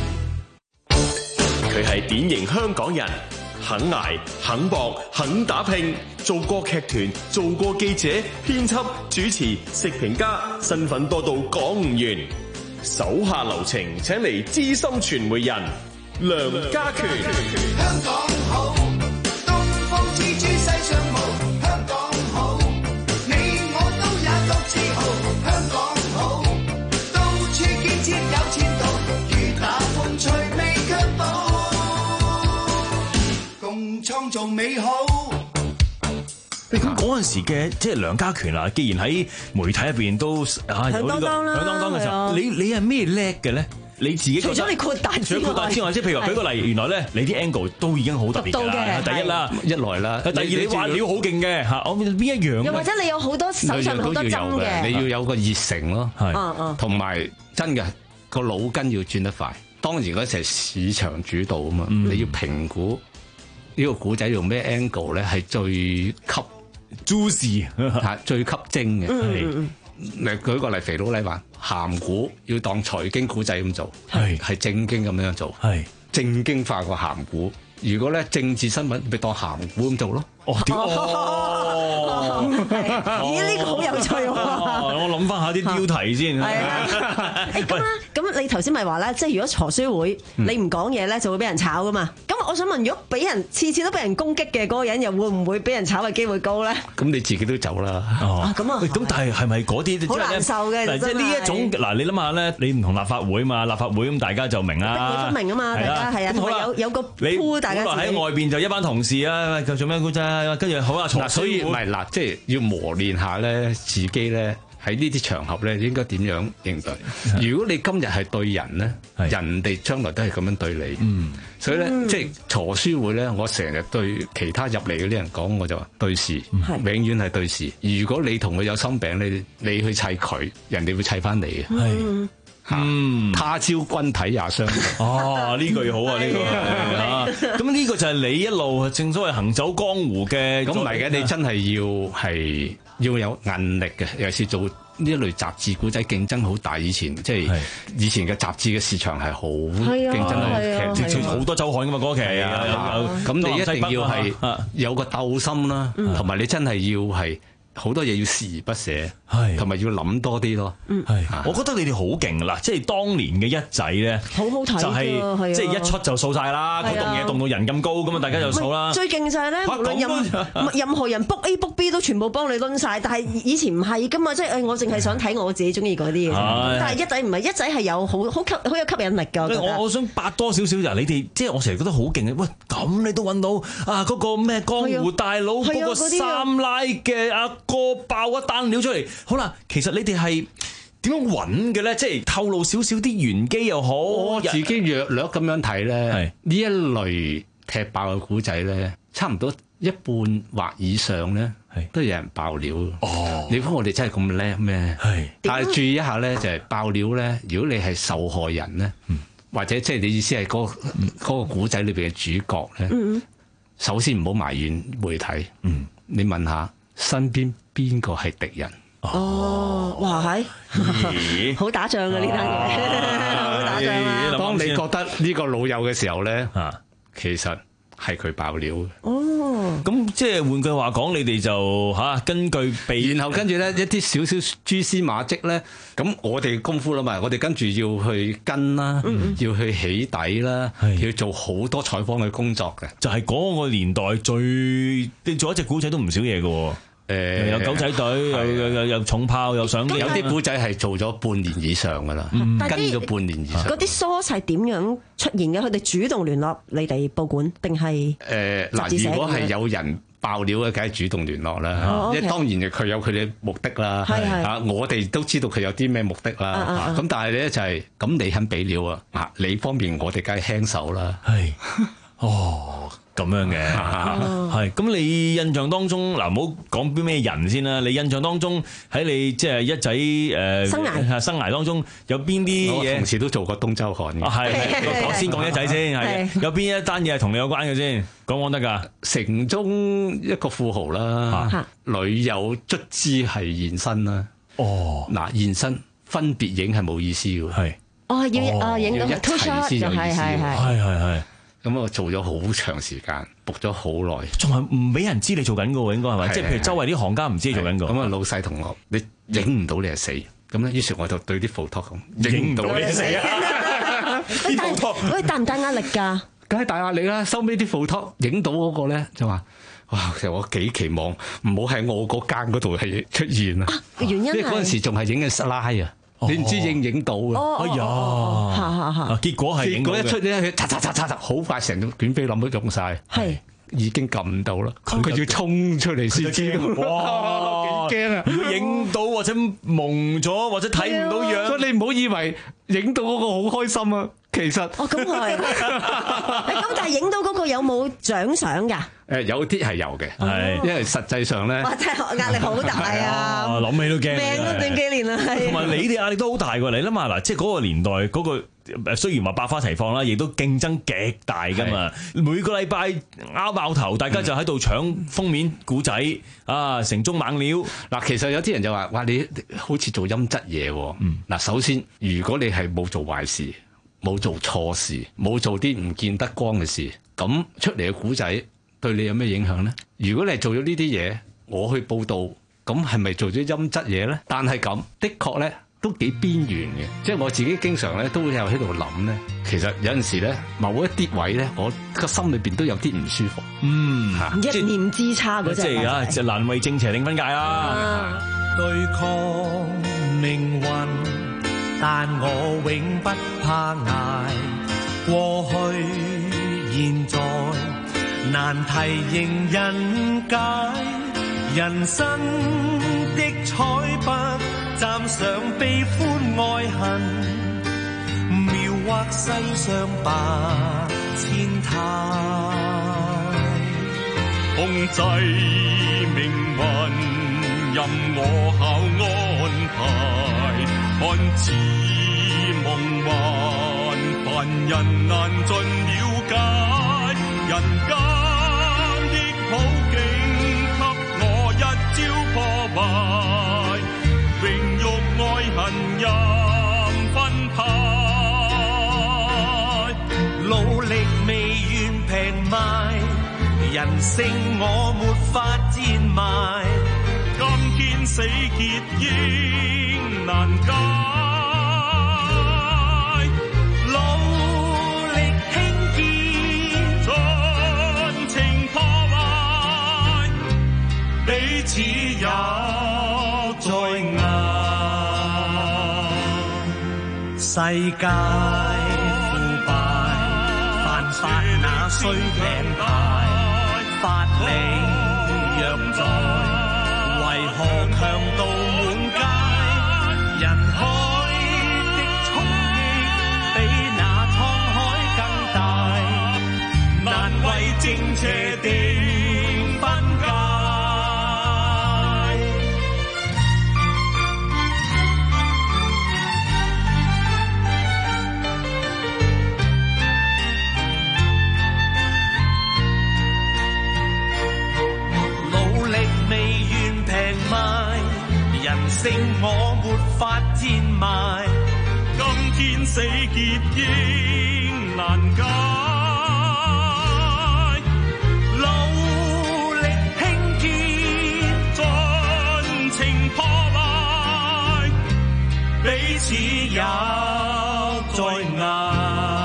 佢係典型香港人，肯捱、肯搏、肯打拼，做過劇團，做過記者、編輯、主持、食評家，身份多到講唔完。手下留情，請嚟資深傳媒人梁家權。 香港好，東方之珠世上無。香港好，你我都也覺自豪。香港好，到處建設有前途，雨打風吹未卻步。創造美好。 咁嗰陣時嘅即係梁家權啊，既然喺媒體入邊都啊有呢個響當當嘅時候，你你係咩叻嘅咧？你自己除咗你擴大之外， 除咗擴大之外，即係譬如話舉個例，原來咧你啲 angle 都已經好特別㗎啦。第一啦，一來啦，第二你話料好勁嘅嚇，我邊一樣？ 又或者你有好多手上好多針嘅， 你要有個熱誠咯， 係， 同埋真嘅個腦筋要轉得快。當然嗰時係市場主導啊嘛，你要評估。呢個古仔用咩 angle 咧係最吸 juicy 嚇最吸睛嘅。 嗯你舉個例，肥佬黎話鹹股要當財經古仔咁做， 係係正經咁樣做， 係正經化個鹹股。如果咧政治新聞，咪當鹹股咁做咯。 哦，哦， 咦？呢個好有趣喎！ 我諗翻下啲標題先。 係啊，誒咁啦，咁你頭先咪話咧，即係如果鋤書會你唔講嘢咧，就會俾人炒噶嘛。咁我想問，如果俾人次次都俾人攻擊嘅嗰個人，又會唔會俾人炒嘅機會高咧？ 咁你自己都走啦。 哦， 咁啊。 咁但係係咪嗰啲好難受嘅？ 即係呢一種嗱，你諗下咧，你唔同立法會嘛，立法會咁大家就明啦。 地位分明啊嘛，大家係啊，同埋有有個 pool，大家。 本來喺外邊就一班同事啊，做咩古仔？跟住好啊， 嗱，所以唔係嗱，即係要磨練下咧，自己咧喺呢啲場合咧應該點樣應對？如果你今日係對人咧，人哋將來都係咁樣對你。嗯，所以咧，即係鋤書會咧，我成日對其他入嚟嗰啲人講，我就話對事，永遠係對事。如果你同佢有心病，你你去砌佢，人哋會砌翻你嘅。係。嗯，他朝君體也相同。 哦，呢句好啊，呢個咁呢個就係你一路正所謂行走江湖嘅。 咁唔係嘅，你真係要係要有韌力嘅，尤其是做呢一類雜誌，古仔競爭好大。以前即係以前嘅雜誌嘅市場係好競爭好劇烈， 好多週刊噶嘛嗰期啊。 咁你一定要係有個鬥心啦，同埋你真係要係好多嘢要視而不捨，同埋要諗多啲咯。 係，我覺得你哋好勁啦！即係當年嘅一仔咧， 好好睇， 就係即係一出就掃晒啦，嗰棟嘢棟到人咁高，咁啊大家就掃啦。 最勁就係咧，無論任任何人 book A book B 都全部幫你攆晒，但係以前唔係噶嘛，即係我淨係想睇我自己中意嗰啲嘢。但係一仔唔係，一仔係有好好吸好有吸引力㗎。 我我想八多少少就係你哋，即係我成日覺得好勁嘅。喂，咁你都揾到啊嗰個咩江湖大佬嗰個三奶嘅阿哥爆一單料出嚟，好啦，其實你哋係點樣揾嘅咧？即係透露少少啲玄機又好， 我自己略略咁樣睇咧，呢一類踢爆嘅古仔咧，差唔多一半或以上咧，都有人爆料。哦，你估我哋真係咁叻咩？係，但係注意一下咧，就係爆料咧，如果你係受害人咧，嗯、或者即係你意思係嗰、嗰個嗰、嗰個古仔裏邊嘅主角咧，嗯、首先唔好埋怨媒體，嗯、你問下身邊邊個係敵人？ 哦，哇係，好打仗啊呢單嘢，好打仗啊！ 當你覺得呢個老友嘅時候咧，其實係佢爆料嘅。 哦， 咁即係換句話講，你哋就嚇根據備， 然後跟住咧一啲少少蛛絲馬跡咧，咁我哋功夫啦嘛，我哋跟住要去跟啦，嗯、要去起底啦，要做好多採訪嘅工作嘅。 就係嗰個年代最，你做一隻古仔都唔少嘢嘅喎。誒有狗仔隊，有有有有重炮，又上， 有啲古仔係做咗半年以上噶啦， 嗯、 跟咗半年以上。 嗰啲 source 係點樣出現嘅？佢哋主動聯絡你哋報館，定係誒嗱？如果係有人爆料嘅，梗係主動聯絡啦。 哦、 因為當然佢有佢哋目的啦。係係啊，我哋都知道佢有啲咩目的啦。咁、啊啊、但係咧就係、是、咁，你肯俾料啊？啊，你方面我哋梗係輕手啦。係哦。咁樣嘅，係咁、哦、你印象當中嗱，唔好講邊咩人先啦。你印象當中喺你即係一仔誒、呃、生涯生涯當中有邊啲嘢？ 我同時都做過東周刊嘅。 係、啊，我先講一仔先，係有邊一單嘢係同你有關嘅先，講講得㗎。 城中一個富豪啦，啊、女友卒之係現身啦。哦，嗱現身分別影係冇意思嘅，係。 哦，要啊影到一齊先有意思， 係係係。 咁我做咗好長時間，book 咗好耐， 仲係唔俾人知你做緊嘅喎，應該係咪？即係譬如周圍啲行家唔知你做緊嘅。 咁啊，老細同我，你影唔到你係死，咁咧，於是我就對啲 photo 咁，影唔到你係死啊！ 啲 photo，喂，大唔大壓力㗎？ 梗係大壓力啦！收尾啲 photo 影到嗰個咧就話：哇！其實我幾期望唔好喺我嗰間嗰度係出現啊！ 原因係嗰陣時仲係影緊拉啊！你唔知影唔影到嘅？ 哎呀， 嚇嚇嚇！ 結果係影到嘅。 結果一出咧，佢嚓嚓嚓嚓嚓，好快成個卷飛冧都用晒。 係已經撳唔到啦，佢要衝出嚟先知。哇！幾驚啊！ 如果影到或者蒙咗或者睇唔到樣， 所以你唔好以為影到嗰個好開心啊！其實哦，咁係。咁但係影到嗰個有冇獎賞㗎？ 誒有啲係有嘅，係因為實際上咧， 哇！真係壓力好大啊！ 諗起都驚， 命都斷幾年啦，係。 同埋你哋壓力都好大喎，你諗下嗱，即係嗰個年代嗰個雖然話百花齊放啦，亦都競爭極大㗎嘛。每個禮拜拗爆頭，大家就喺度搶封面古仔啊，城中猛料嗱。其實有啲人就話：哇，你好似做陰質嘢喎。嗱，首先如果你係冇做壞事，冇做錯事，冇做啲唔見得光嘅事，咁出嚟嘅古仔對你有咩影響咧？如果你係做咗呢啲嘢，我去報導，咁係咪做咗陰質嘢咧？但係咁，的確咧都幾邊緣嘅，即係我自己經常咧都會有喺度諗咧。其實有陣時咧，某一啲位咧，我個心裏邊都有啲唔舒服。 嗯， 一念之差嗰隻。 即係啊，就難為正邪定分界啦。 對抗命運，但我永不怕捱。過去、現在。難題迎人解，人生的彩筆蘸上悲歡愛恨，描畫世上百千態。控制命運，任我巧安排，看似夢幻，凡人難盡了解，人間好景給我一朝破壞，榮辱愛恨任分派，努力未願平賣，人性我沒法賤賣。 天死結應難解，努力興建盡情破壞，彼此也在捱。世界腐敗，犯法那需領牌，法理若在，為何強盜滿街？人海的衝擊比那滄海更大，難為正邪定分界。人性我沒法天埋，今天死結應難解，努力興建盡情破壞，彼此也在捱。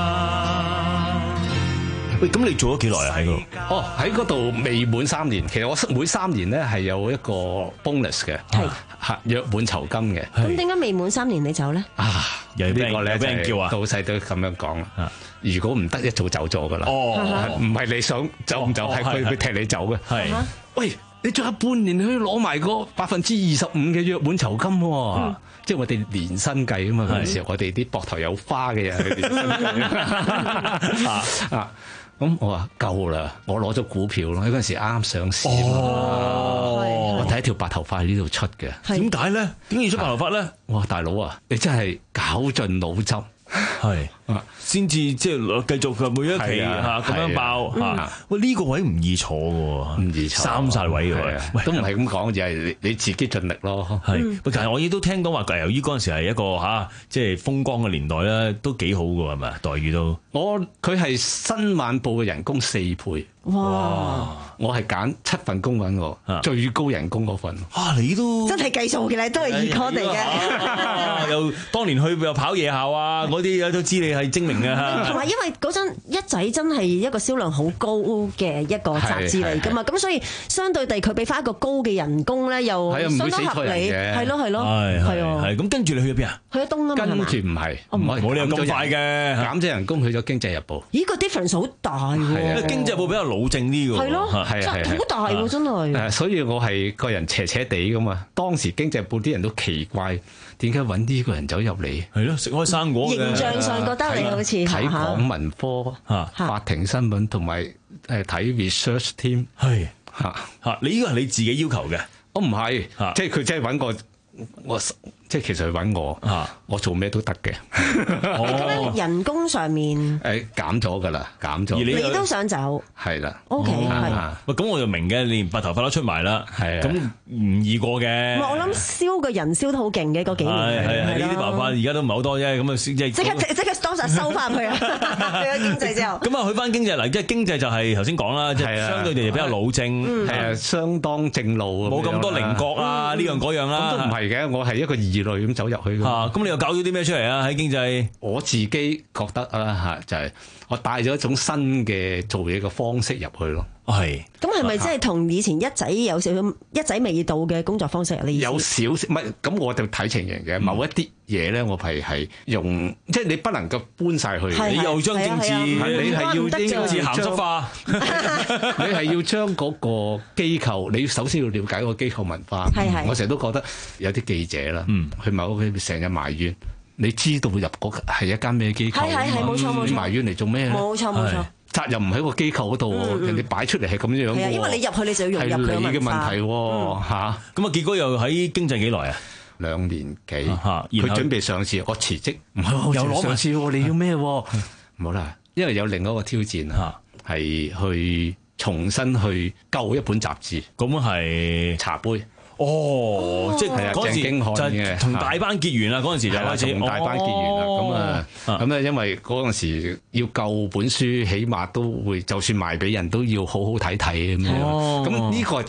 喂，咁你做咗幾耐啊？喺度？ 哦，喺嗰度未滿三年。其實我每三年咧係有一個 bonus 嘅，係嚇約滿酬金嘅。 咁點解未滿三年你走咧？ 啊，呢個咧俾人叫啊， 老細都咁樣講啦。如果唔得，一早走咗噶啦。哦，唔係你想走唔走，係佢會踢你走嘅。係，喂，你仲有半年去攞埋個百分之二十五嘅約滿酬金喎。即係我哋年薪計啊嘛。嗰陣時我哋啲膊頭有花嘅人年薪計啊啊！咁我話夠啦，我攞咗股票咯，嗰陣時啱啱上市啊嘛，我睇一條白頭髮喺呢度出嘅， 點解咧？點解出白頭髮咧？ 哇，大佬啊，你真係絞盡腦汁。 係啊，先至即係繼續佢每一期嚇咁樣爆嚇。喂，呢個位唔易坐嘅喎， 唔易坐， 三晒位嘅喎， 都唔係咁講，就係你自己盡力咯。 係，但係我亦都聽到話，由於嗰陣時係一個嚇即係風光嘅年代咧，都幾好嘅係咪？待遇都， 我佢係新晚報嘅人工四倍。哇！我係揀七份工揾我，最高人工嗰份。 啊，你都真係計數嘅，你都係 econ 嚟嘅。 又當年去又跑夜校啊，嗰啲都知你係精明嘅。 同埋因為嗰陣一仔真係一個銷量好高嘅一個雜誌嚟㗎嘛，咁所以相對地佢俾翻一個高嘅人工咧，又相當合理。係咯係咯，係啊。 係咁跟住你去咗邊啊？ 去咗東啊嘛。 跟住唔係，唔係冇理由咁快嘅， 減咗人工去咗《經濟日報》。 咦，個 difference 好大喎！ 《經濟日報》比較老正啲㗎。 係咯， 係係好大喎，真係。 誒，所以我係個人斜斜地㗎嘛。當時《經濟日報》啲人都奇怪，點解揾呢個人走入嚟？ 係咯，食開生果嘅。 形象上覺得你好似睇港文科、法庭新聞同埋誒睇 research team。 係嚇嚇，你呢個係你自己要求嘅？ 我唔係，即係佢真係揾個我。即係其實佢揾我，我做咩都得嘅。 咁人工上面誒減咗㗎啦，減咗。 你都想走？ 係啦。 O K 係。 喂，咁我就明嘅，你連白頭髮都出埋啦。係啊。咁唔易過嘅。 唔係，我諗燒個人燒得好勁嘅嗰幾年。 係係呢啲白髮而家都唔係好多啫，咁啊即係。 即刻即刻當實收翻去啊！去咗經濟之後。 咁啊，去翻經濟嗱，即係經濟就係頭先講啦，即係相對地比較老正， 係啊，相當正路， 冇咁多稜角啊，呢樣嗰樣啦。 咁都唔係嘅，我係一個異類咁走入去。 啊！咁你又搞咗啲咩出嚟啊？喺經濟， 我自己覺得啊嚇，就係、是、我帶咗一種新嘅做嘢嘅方式入去咯。 係。 咁係咪即係同以前一仔有少少一仔味道嘅工作方式啊？你有少少唔係咁，我就睇情形嘅。某一啲嘢咧，我係係用，即係你不能夠搬晒去。 你又將政治， 你係要政治鹹濕化。 你係要將嗰個機構，你首先要了解個機構文化。 係係。 我成日都覺得有啲記者啦，去某個成日埋怨，你知道入嗰係一間咩機構？ 係係係，冇錯冇錯。 你埋怨嚟做咩？ 冇錯冇錯。 責任唔喺個機構嗰度，人哋擺出嚟係咁樣嘅。 係啊，因為你入去你就要融入佢嘅文化。係你嘅問題喎嚇。 咁啊，結果又喺經濟幾耐啊？ 兩年幾。佢準備上市，我辭職。唔係，又攞上市喎？你要咩？唔好啦，因為有另一個挑戰嚇，係去重新去救一本雜誌。 咁係茶杯。哦，即係嗰陣時就係同大班結緣啦，嗰陣時就開始同大班結緣啦。咁啊，咁咧因為嗰陣時要救本書，起碼都會就算賣俾人都要好好睇睇咁樣。咁呢個係從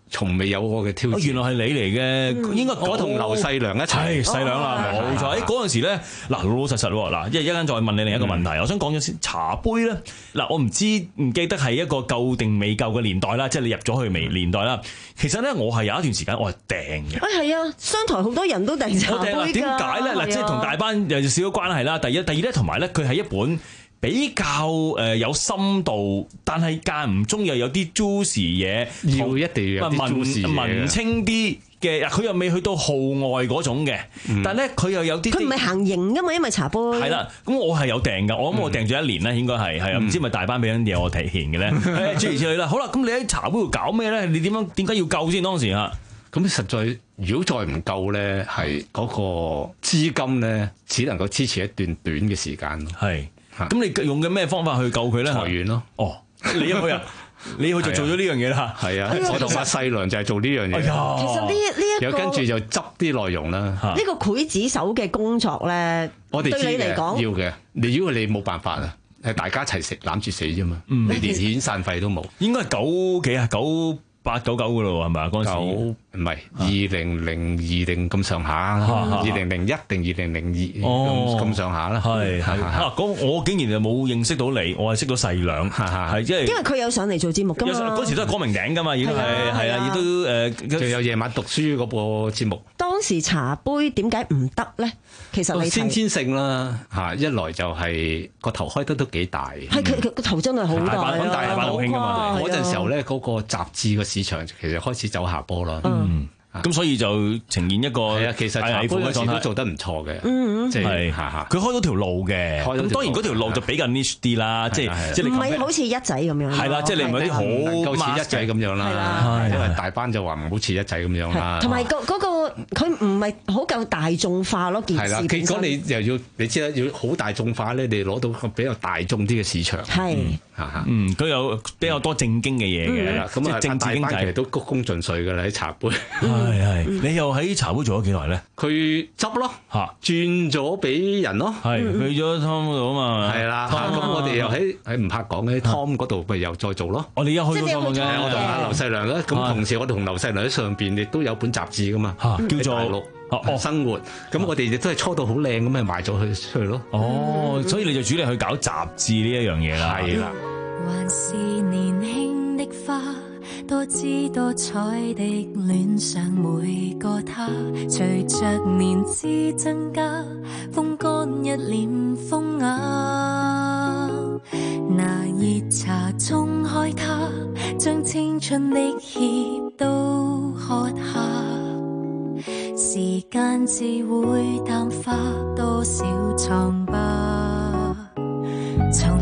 從未有過嘅挑戰。 原來係你嚟嘅，應該我同劉細良一齊。 係細良啦，冇錯。喺嗰陣時咧，嗱老老實實喎，嗱，一一陣再問你另一個問題。我想講咗先，茶杯咧，嗱我唔知唔記得係一個夠定未夠嘅年代啦，即係你入咗去未年代啦。其實咧，我係有一段時間我係訂嘅。 啊係啊，商台好多人都訂茶杯㗎。 點解咧？嗱，即係同大班有少少關係啦。第一，第二咧，同埋咧，佢係一本比較誒有深度，但係間唔中又有啲 juicy 嘢， 要一定要有啲 juicy 嘢， 文青啲嘅，佢又未去到號外嗰種嘅，嗯、但係咧佢又有啲， 佢唔係行型噶嘛，因為茶杯係啦。咁我係有訂噶，我諗我訂咗一年啦，應該係係啊，唔、嗯、知咪大班俾緊嘢我提前嘅咧，諸如此類啦。好啦，咁你喺茶杯度搞咩咧？你點樣點解要救先當時啊？ 咁實在如果再唔夠咧，係嗰個資金咧，只能夠支持一段短嘅時間咯。 係。咁你用嘅咩方法去救佢咧？ 裁員咯。 哦，你入去啊？你去就做咗呢樣嘢啦。 係啊，我同阿細良就係做呢樣嘢。 其實呢呢一個， 又跟住就執啲內容啦。 呢個劊子手嘅工作咧， 我哋對你嚟講要嘅。你如果你冇辦法啊，係大家一齊食攬住死啫嘛。你連遣散費都冇。 應該係九幾啊？九八九九噶咯，係咪啊？嗰陣時九唔係二零零二定咁上下，二零零一定二零零二咁咁上下啦。係係啊，咁我竟然就冇認識到你，我係識到細良，係即係因為佢有上嚟做節目噶嘛。 嗰時都係光明頂噶嘛，已經係係啊，亦都誒， 仲有夜晚讀書嗰個節目。 當時茶杯點解唔得咧？其實你先天性啦嚇，一來就係個頭開得都幾大， 係佢佢個頭真係好大， 咁大係好興噶嘛。嗰陣時候咧，嗰個雜誌嘅市場其實開始走下坡啦。 嗯，咁所以就呈現一個係啊，其實茶杯嗰時都做得唔錯嘅。 嗯， 即係佢開到條路嘅。咁當然嗰條路就比較 niche 啲啦，即係即係唔係好似一仔咁樣。 係啦，即係你唔係啲好夠似一仔咁樣啦。因為大班就話唔好似一仔咁樣啦。 同埋個嗰個佢唔係好夠大眾化咯，件事。係啦， 結果你又要你知啦，要好大眾化咧，你攞到個比較大眾啲嘅市場。 係。 嗯，佢有比較多正經嘅嘢嘅， 咁啊正大班其實都鞠躬盡瘁㗎啦喺茶杯。 係係，你又喺茶杯做咗幾耐咧？ 佢執咯，嚇轉咗俾人咯， 係去咗 Tom 嗰度啊嘛。 係啦，咁我哋又喺喺唔怕講嘅 Tom 嗰度，咪又再做咯。 我哋又去咗 Tom 嘅， 我同阿劉細良咧，咁同時我哋同劉細良喺上邊亦都有本雜誌㗎嘛，叫做哦生活。咁我哋亦都係搓到好靚咁，咪賣咗去出去咯。 哦，所以你就主力去搞雜誌呢一樣嘢啦。 係啦。 還是年輕的花，多姿多彩的戀上每個他，隨着年資增加，風乾一臉風雅。拿熱茶沖開它，將青春的血都喝下，時間自會淡化多少瘡疤。從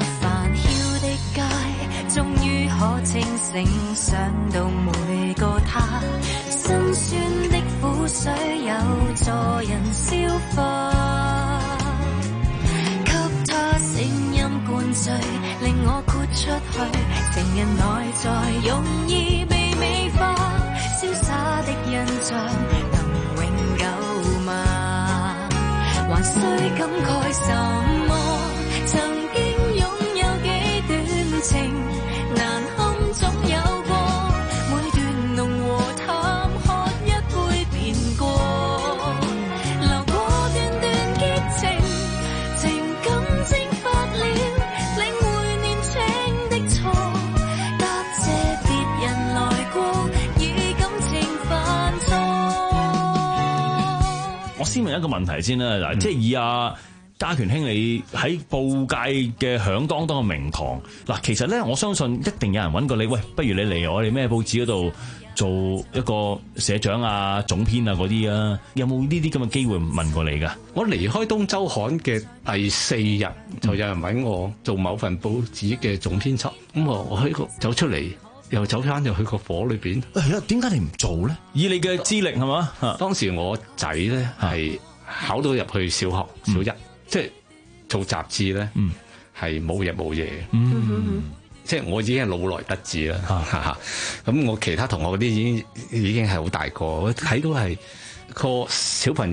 終於可清醒，想到每個他，辛酸的苦水有助人消化，給他聲音灌醉，令我豁出去，情人內在容易被美化，瀟灑的印象能永久嗎？還需感慨什麼？曾經擁有幾段情，難堪總有過，每段濃和淡，喝一杯便過，流過段段激情，情感蒸發了，領會年輕的錯，答謝別人來過，以感情犯錯。 我先問一個問題先啦，嗱、嗯，即係以阿家權兄你喺報界嘅響當當嘅名堂，嗱，其實咧我相信一定有人揾過你，喂，不如你嚟我哋咩報紙嗰度做一個社長啊、總編啊嗰啲啊，有冇呢啲咁嘅機會問過你噶？ 我離開東周刊嘅第四日，就有人揾我做某份報紙嘅總編輯，咁我我喺個走出嚟，又走翻入去個火裏邊。 誒，點解你唔做咧？以你嘅資歷係嘛？ 當時我仔咧係考到入去小學小一。嗯，即係做雜誌咧，係冇日冇夜嘅。嗯，即係我已經係老來得子啦。咁、嗯、我其他同學嗰啲已經已經係好大個，我睇到係個小朋友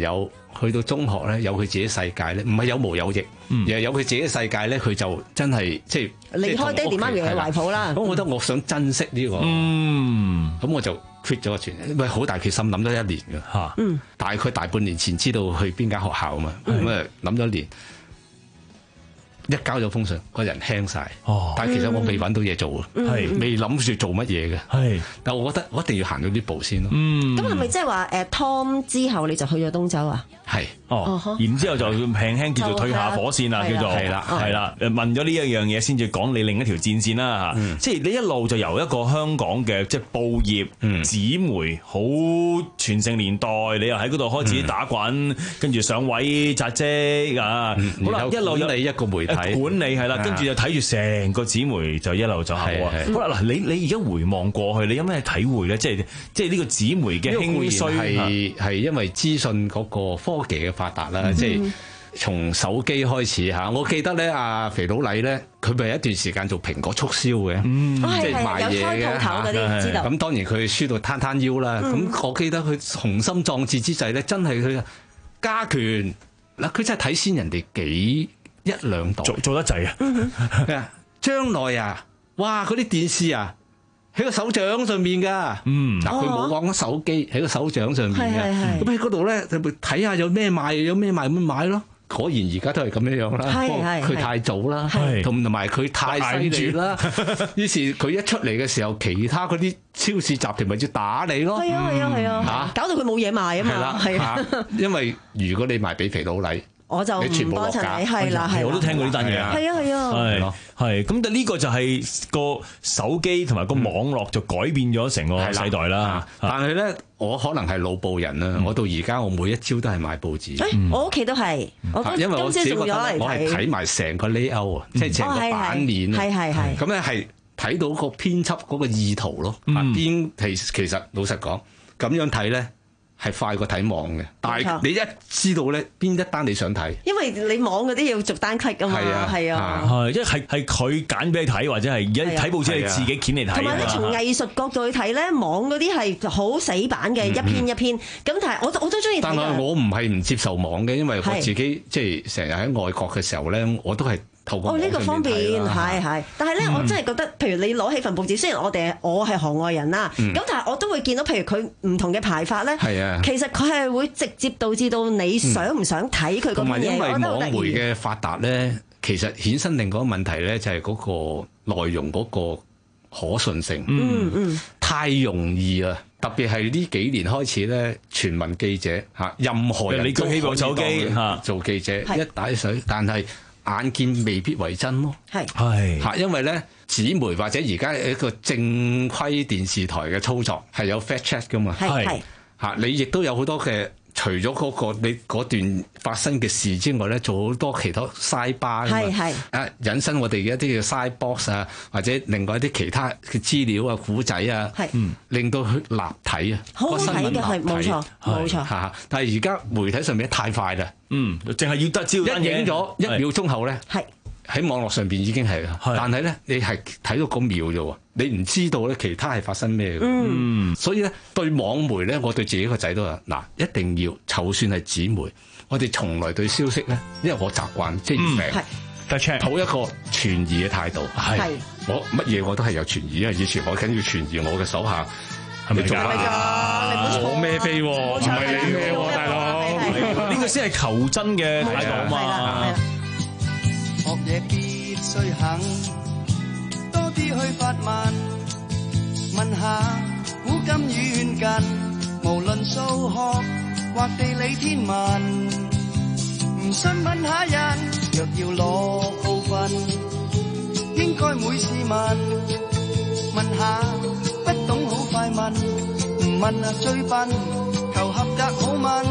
去到中學咧，有佢自己世界咧，唔係有毛有翼， 嗯、 而係有佢自己世界咧，佢就真係即係離開爹哋媽咪嘅懷抱啦。 咁我覺得我想珍惜呢、這個，咁、嗯、我就 quit 咗個全，喂，好大決心，諗咗一年㗎嚇，嗯、大概大半年前知道去邊間學校啊嘛，咁啊諗咗一年。一交咗封信，個人輕晒。哦，但係其實我未揾到嘢做啊，係、嗯、未諗住做乜嘢嘅。係，但係我覺得我一定要行到呢步先咯。嗯， 咁係咪即係話誒 Tom 之後你就去咗東洲啊？ 係， 哦，然之後就輕輕叫做退下火線啦，叫做係啦，係啦。誒問咗呢一樣嘢先至講你另一條戰線啦嚇。即係你一路就由一個香港嘅即係報業紙媒好全盛年代，你又喺嗰度開始打滾，跟住上位扎職啊，好啦，一路有你一個媒體管理係啦，跟住就睇住成個紙媒就一路走下啊。好啦，嗱，你你而家回望過去，你有咩體會咧？即係即係呢個紙媒嘅興衰係係因為資訊嗰個科技嘅發達啦，嗯、即係從手機開始嚇。我記得咧，阿肥佬黎咧，佢咪一段時間做蘋果促銷嘅，嗯、即係賣嘢嘅嚇。咁當然佢輸到攤攤腰啦。咁、嗯、我記得佢雄心壯志之際咧，真係佢加權嗱，佢真係睇先人哋幾一兩代做做得滯啊！ 嗯、將來啊，哇！嗰啲電視啊〜喺個手掌上面噶，嗯，嗱佢冇講緊手機喺個手掌上面嘅，咁喺嗰度咧就睇下有咩賣，有咩賣咁買咯。果然而家都係咁樣樣啦，佢太早啦，同同埋佢太犀利啦，於是佢一出嚟嘅時候，其他嗰啲超市集團咪要打你咯， 係啊係啊係啊，搞到佢冇嘢賣啊嘛，係啊， 因為如果你賣俾肥佬黎。 我就唔幫襯你，係啦，係。 我都聽過呢單嘢啊， 係啊，係啊， 係係。咁但呢個就係個手機同埋個網絡就改變咗成個世代啦。 但係咧，我可能係老報人啦。我到而家我每一朝都係買報紙。 我屋企都係，我因為我自己覺得我係睇埋成個 layout 啊，即係成個版面啊。係係係。咁咧係睇到個編輯嗰個意圖咯。邊其其實老實講，咁樣睇咧。係快過睇網嘅，但係你一知道咧邊一單你想睇， 因為你網嗰啲要逐單 click 噶嘛，係啊，係啊， 係，即係係佢揀俾你睇，或者係而家睇報紙你自己揀嚟睇。 同埋咧，從藝術角度去睇咧，網嗰啲係好死板嘅，一篇一篇。咁但係我我都中意睇。 但係我唔係唔接受網嘅，因為我自己即係成日喺外國嘅時候咧，我都係。 哦，呢個方便係係，但係咧，我真係覺得，譬如你攞起份報紙，雖然我哋我係行外人啦，咁但係我都會見到，譬如佢唔同嘅排法咧，其實佢係會直接導致到你想唔想睇佢嗰啲嘢。 同埋因為網媒嘅發達咧，其實衍生另外一個問題咧，就係嗰個內容嗰個可信性，嗯嗯，太容易啊！特別係呢幾年開始咧，全民記者嚇，任何人都可以手機做記者，一打水，但係。眼見未必為真咯， 係係嚇，因為咧紙媒或者而家一個正規電視台嘅操作係有 fact check 噶嘛，係係嚇，你亦都有好多嘅，除咗嗰個你嗰段發生嘅事之外咧，做好多其他 side bar 係係啊，引申我哋嘅一啲嘅 side box 啊，或者另外一啲其他嘅資料啊、古仔啊，係嗯，令到佢立體啊， 好好睇嘅係冇錯冇錯嚇，但係而家媒體上面太快啦。 嗯，淨係要得招一影咗一秒鐘後咧，係喺網絡上邊已經係啦。但係咧，你係睇到個秒啫喎，你唔知道咧其他係發生咩嘅。嗯，所以咧對網媒咧，我對自己個仔都話嗱，一定要就算係紙媒，我哋從來對消息咧，因為我習慣即係明，抱一個存疑嘅態度。係我乜嘢我都係有存疑，因為以前我緊要存疑我嘅手下係咪做啊？我孭飛喎，唔係你孭喎，大佬。 呢個先係求真嘅態度嘛！ 學嘢必須肯多啲去發問，問下古今遠近，無論數學或地理天文，唔信問下人，若要攞高分，應該每次問，問下不懂好快問，唔問啊最笨，求合格好問。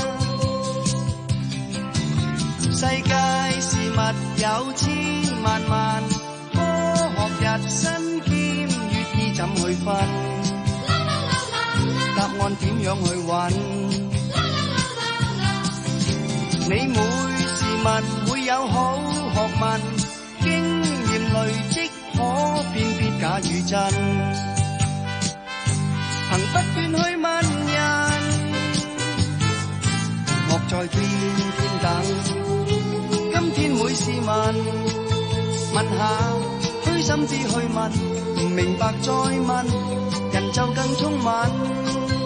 世界事物有千萬萬，科學日新兼粵意怎去分？答案點樣去揾？你每事物會有好學問，經驗累積可辨別假與真，憑不斷去問人，莫在在天天等。今天每事問，問下虛心至去問，唔明白再問，人就更聰敏。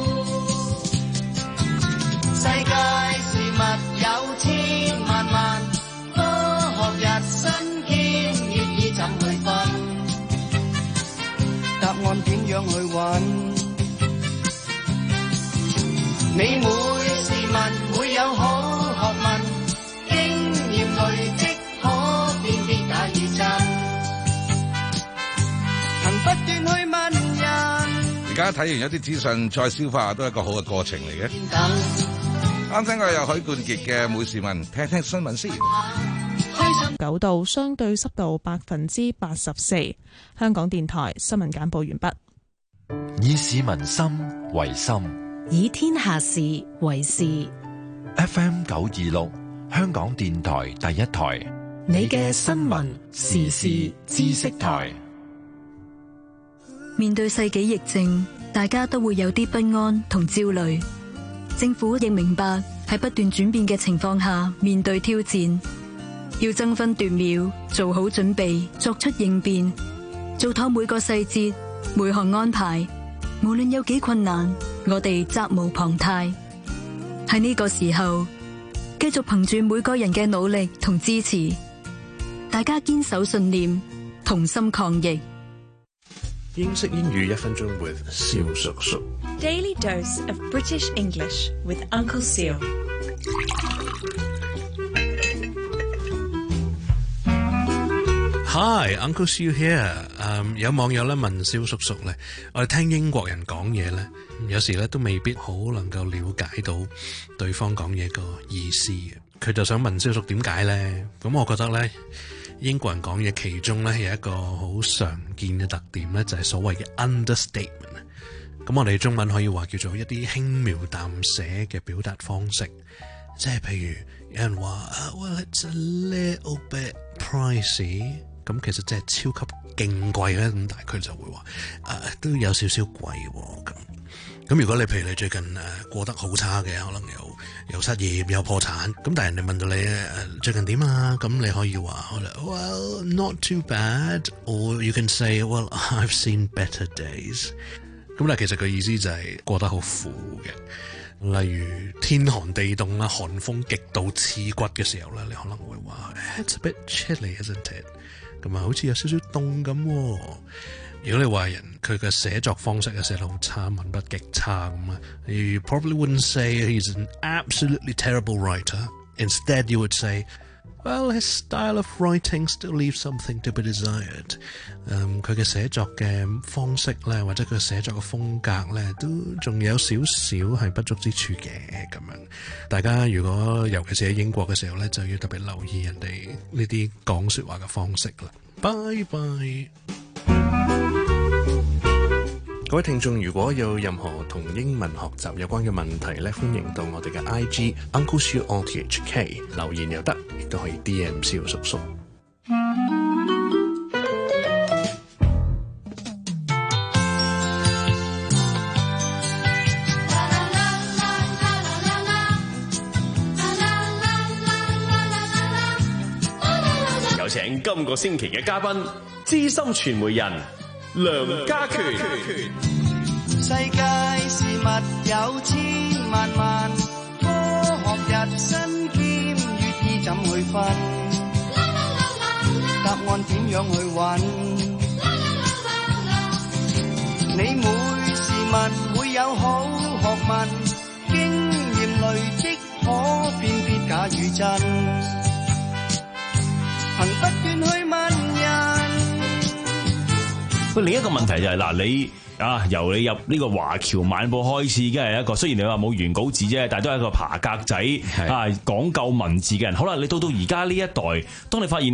世界事物有千萬萬，科學日新添，意義怎去分？答案點樣去揾？你每事問會有好學問，經驗累積可辨別假與真，憑不斷去問人。 而家睇完一啲資訊，再消化都係一個好嘅過程嚟嘅。啱聽過有許冠傑嘅《每事問》，聽聽新聞先。 九度，相對濕度百分之八十四。香港電台新聞簡報完畢。 以市民心為心， 以天下事為事。 F M 九二六，香港電台第一台， 你嘅新聞時事知識台。 面對世紀疫症，大家都會有啲不安同焦慮。政府亦明白喺不斷轉變嘅情況下面對挑戰，要爭分奪秒做好準備，作出應變，做妥每個細節每項安排。無論有幾困難，我哋責無旁貸。喺呢個時候，繼續憑住每個人嘅努力同支持，大家堅守信念，同心抗疫。 英式英語一分鐘 with 蕭叔叔。 Daily dose of British English with Uncle Seal。 Hi, Uncle Seal here。um, 有網友咧問蕭叔叔咧，我哋聽英國人講嘢咧，有時咧都未必好能夠了解到對方講嘢個意思嘅。佢就想問蕭叔點解咧？咁我覺得咧，英國人講嘢其中咧有一個好常見嘅特點咧，就係所謂嘅 understatement。咁我哋中文可以話叫做一啲輕描淡寫嘅表達方式，即係譬如有人話 Well, it's a little bit pricey。咁其實真係超級勁貴咧，咁但係佢就會話誒、呃、都有少少貴喎。咁咁如果你譬如你最近誒、呃、過得好差嘅，可能有有失業有破產，咁但係人哋問到你誒、呃、最近點啊？咁你可以話 Well, not too bad， or you can say Well, I've seen better days。咁但係其實佢意思就係過得好苦嘅。例如天寒地凍啦，寒風極度刺骨嘅時候咧，你可能會話 It's a bit chilly, isn't it？咁啊，好似有少少凍咁。如果你話人佢嘅寫作方式啊寫得好差，文筆極差咁啊 ，you probably wouldn't say he's an absolutely terrible writer. Instead, you would say, well, his style of writing still leaves something to be desired. 嗯，佢嘅寫作嘅方式咧，或者佢寫作嘅風格咧，都仲有少少係不足之處嘅咁樣。大家如果尤其是喺英國嘅時候咧，就要特別留意人哋呢啲講說話嘅方式啦。Bye bye。各位聽眾，如果有任何同英文學習有關嘅問題咧，歡迎到我哋嘅 I G Uncle Siu O T H K 留言又得，亦都可以 D M 蕭叔叔。 有請今個星期嘅嘉賓，資深傳媒人梁家權。 世界事物有千萬萬，科學日新兼，粵意怎去分？答案點樣去揾？你每事物會有好學問，經驗累積可辨別假與真，憑不斷去問人。 喂，另一個問題就係、是、嗱，你啊由你入呢個華僑晚報開始，已經係一個雖然你話冇原稿紙啫，但係都係一個爬格仔啊，講究文字嘅人。好啦，你到到而家呢一代，當你發現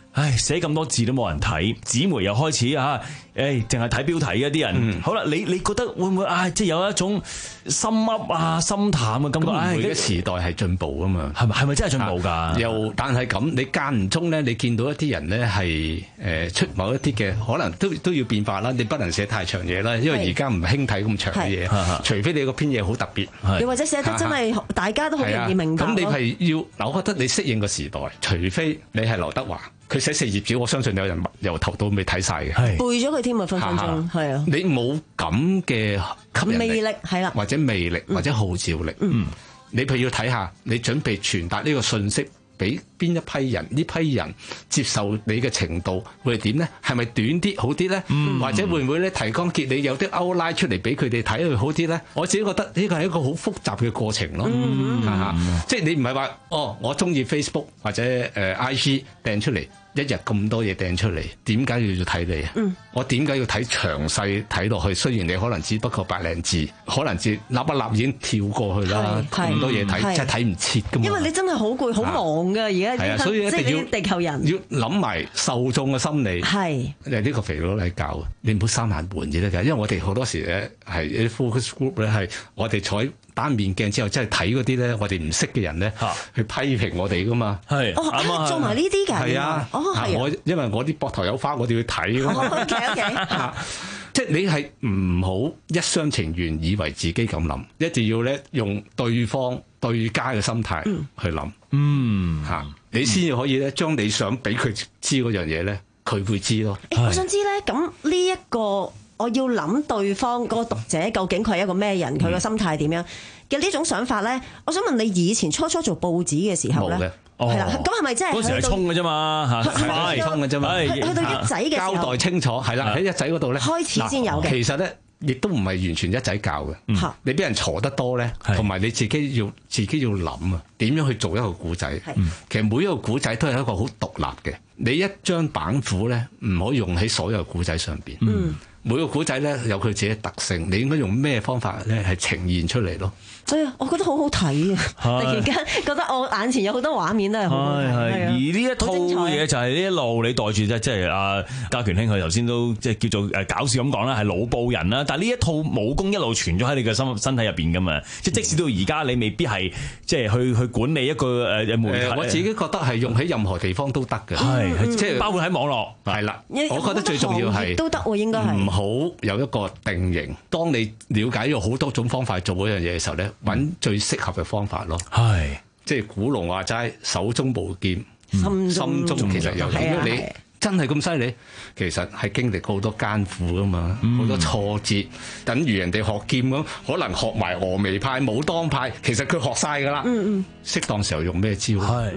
唉，寫咁多字都冇人睇，紙媒又開始啊，誒，淨係睇標題嘅啲人。嗯、好啦，你你覺得會唔會啊？即係有一種心噏啊、心淡嘅感覺。 咁每個時代係進步啊嘛， 係咪係咪真係進步㗎？ 又但係咁，你間唔中咧，你見到一啲人咧係誒出某一啲嘅，可能都都要變化啦。你不能寫太長嘢啦，因為而家唔興睇咁長嘅嘢，除非你個篇嘢好特別。 又或者寫得真係大家都好容易明白。 咁你係要嗱，我覺得你適應個時代，除非你係劉德華。佢寫四頁紙，我相信有人由頭到尾睇晒嘅， 背咗佢添啊，分分鐘係啊！ 你冇咁嘅吸引力， 魅力係啦， 或者魅力或者號召力，嗯，你譬如要睇下，你準備傳達呢個信息俾邊一批人？呢批人接受你嘅程度會係點咧？係咪短啲好啲咧？嗯、或者會唔會咧提綱挈領有啲 outline 出嚟俾佢哋睇會好啲咧？我自己覺得呢個係一個好複雜嘅過程咯，嗯嗯、即係你唔係話哦，我中意 Facebook 或者誒 I G 掟出嚟。一日咁多嘢掟出嚟，點解要睇你啊？嗯、我點解要睇詳細睇落去？雖然你可能只不過百零字，可能字立一立已經跳過去啦。咁多嘢睇，真係睇唔切噶嘛。因為你真係好攰、好忙噶，而家係啊，所以一定要地球人要諗埋受眾嘅心理。係誒呢個肥佬嚟教嘅，你唔好閂埋門至得㗎。因為我哋好多時咧係啲 focus group 咧係我哋坐單面鏡之後，真係睇嗰啲咧，我哋唔識嘅人咧，去批評我哋噶嘛。係哦，做埋呢啲㗎。 係啊，哦係我因為我啲膊頭有花，我哋要睇㗎嘛。 O K O K， 即係你係唔好一廂情願，以為自己咁諗，一定要咧用對方對家嘅心態去諗。嗯，嚇你先至可以咧，將你想俾佢知嗰樣嘢咧，佢會知咯。 誒，我想知咧，咁呢一個。我要諗對方嗰個讀者究竟佢係一個咩人，佢個心態點樣嘅呢種想法咧？我想問你以前初初做報紙嘅時候咧，係啦，咁係咪真係嗰時係衝嘅啫嘛？嚇， 快衝嘅啫嘛。 去到一仔嘅時候， 交代清楚係啦，喺一仔嗰度咧開始先有嘅。 其實咧，亦都唔係完全一仔教嘅。嗯、你俾人鋤得多咧，同埋你自己要自己要諗啊，點樣去做一個古仔？其實每一個古仔都係一個好獨立嘅。你一張板斧咧，唔可以用喺所有古仔上邊。嗯。每個古仔咧有佢自己嘅特性，你應該用咩方法咧係呈現出嚟咯？ 所以我覺得好好睇啊！突然間覺得我眼前有好多畫面都係好好睇。 而呢一套嘢就係呢一路你袋住啫，即係阿家權兄佢頭先都即係叫做誒搞笑咁講啦，係老報人啦。但係呢一套武功一路傳咗喺你嘅身身體入邊噶嘛，即係即使到而家你未必係即係去去管理一個誒媒體。 我自己覺得係用喺任何地方都得嘅，係即係包括喺網絡係啦。我覺得最重要係都得喎，應該係唔好有一個定型。當你了解咗好多種方法做嗰樣嘢嘅時候咧，揾最適合嘅方法咯。係即係古龍話齋，手中無劍，心中其實有。如果你真係咁犀利，其實係經歷過好多艱苦噶嘛，好多挫折。等於人哋學劍咁，可能學埋峨眉派、武當派，其實佢學晒噶啦。嗯嗯，適當時候用咩招？係。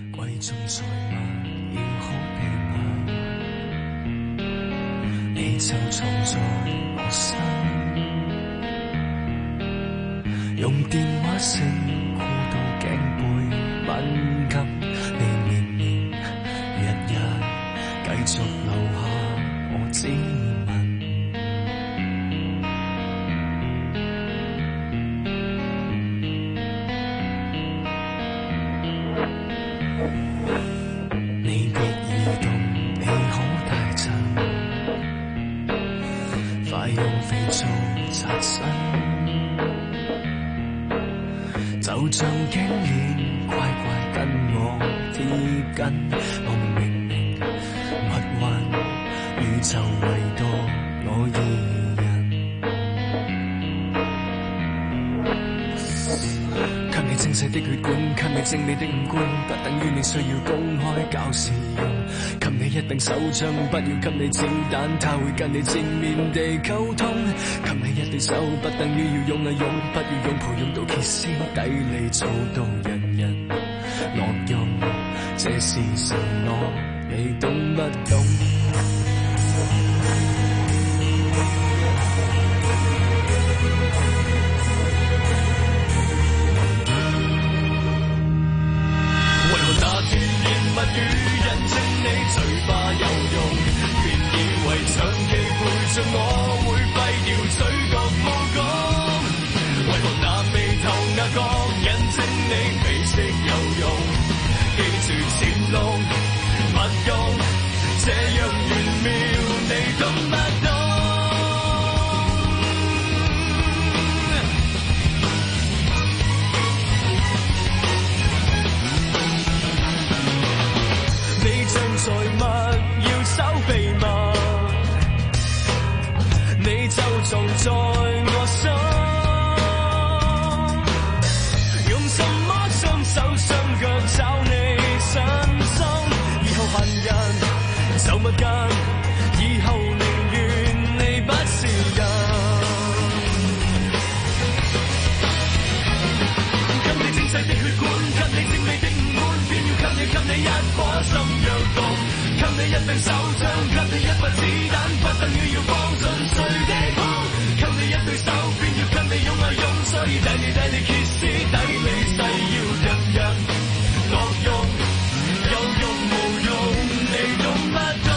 你就藏在我心，用電話聲箍到頸背敏感，你年年日日繼續留下我指紋。你別移動，你可帶走。快用肥皂擦身，就像頸鏈乖乖跟我貼緊。我明明密運，宇宙唯獨我一人。給你精細的血管，給你精美的五官，不等於你需要公開搞笑用。給你一柄手槍，不要給你子彈，他會跟你正面地溝通。給你一對手，不等於要用啊用，不要用抱用到歇斯底里，做到人人樂用。這是承諾，你懂不懂？物語人稱你嘴巴有用，別以為長期陪着我會廢掉嘴角無講。為何那眉頭那角人稱你美色有用？記住前路勿用。 財物要守秘密，你就藏在我心。用什麼雙手雙腳找你身心？以後恨人就勿近，以後寧願你不是人。給你精細的血管，給你精美的五官，偏要給你給你一顆心若動，給你一柄手槍，給你一筆子彈，不等於要放進誰的胸，給你一對手，偏要給你用愛用，所以抵你抵你歇斯底里，誓要人人樂用，有用無用，你懂不懂？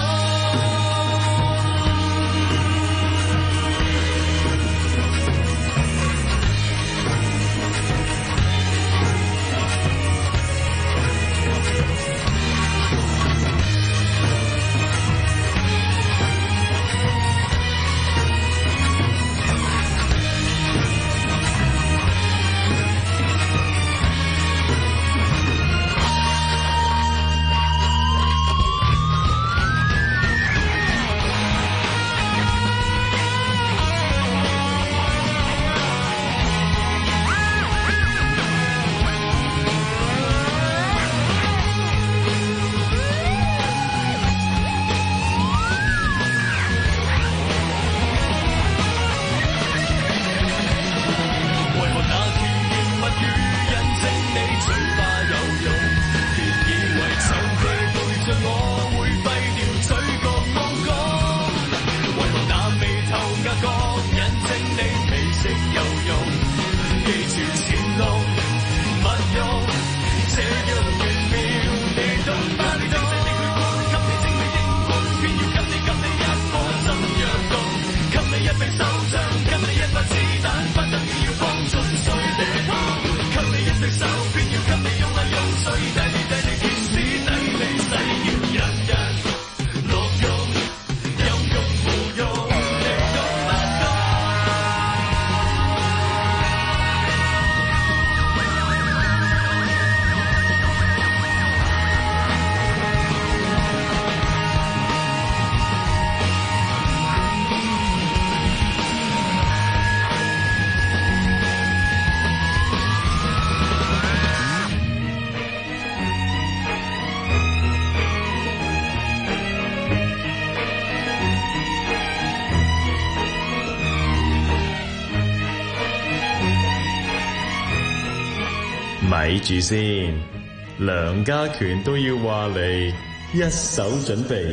咪住先，梁家權都要話你一手準備。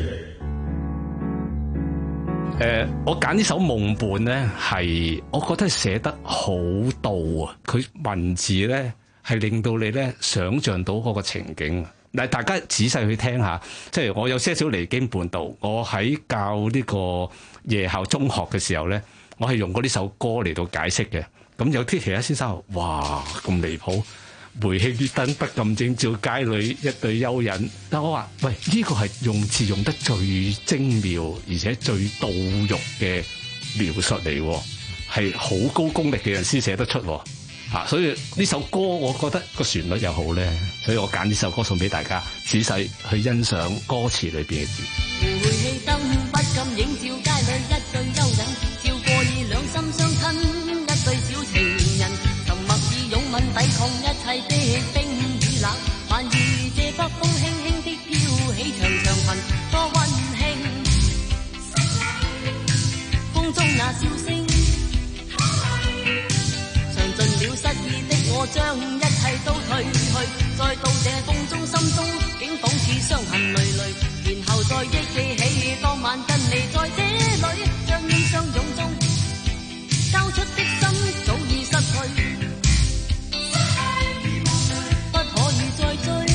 誒、呃，我揀呢首《夢伴》咧，係我覺得寫得好到啊！佢文字咧係令到你咧想像到嗰個情景。嗱，大家仔細去聽下，即係我有些少離經叛道。我喺教呢個夜校中學嘅時候咧，我係用過呢首歌嚟到解釋嘅。咁有啲其他先生話：哇，咁離譜！煤氣燈不禁正照街裏一對幽人。但我話：喂，呢個係用字用得最精妙，而且最到肉嘅描述嚟，係好高功力嘅人先寫得出。嚇、啊，所以呢首歌我覺得個旋律又好咧，所以我揀呢首歌送俾大家，仔細去欣賞歌詞裏邊嘅字。 煤氣燈不禁映照街裏一對幽人，照過以兩心相親一對小情人，沉默以擁吻抵抗一切的冰與冷，還如這北風輕輕的飄起長長裙，多溫馨。風中那笑聲嘗盡了失意的我，將一切都退去，再到這風中心中竟仿似傷痕累累，然後再憶記起當晚跟你在這裏，將煙相擁中交出的心早已失去，不可以再追。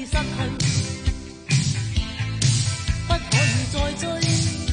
失去，不可以再追。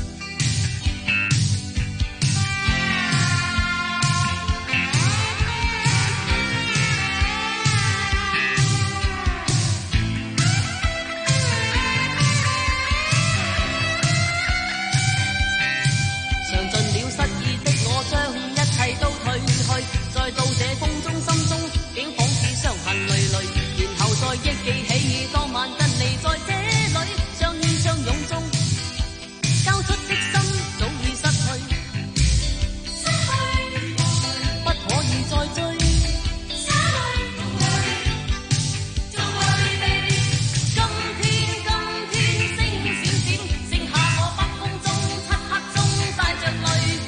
再到這風中心中，竟仿似傷痕累累，然後再憶記起當晚跟你在這裏相依相擁中，交出的心早已失去，失去不可以再追。Don't worry baby， 今天今天星閃閃，剩下我北風中漆黑中帶着淚。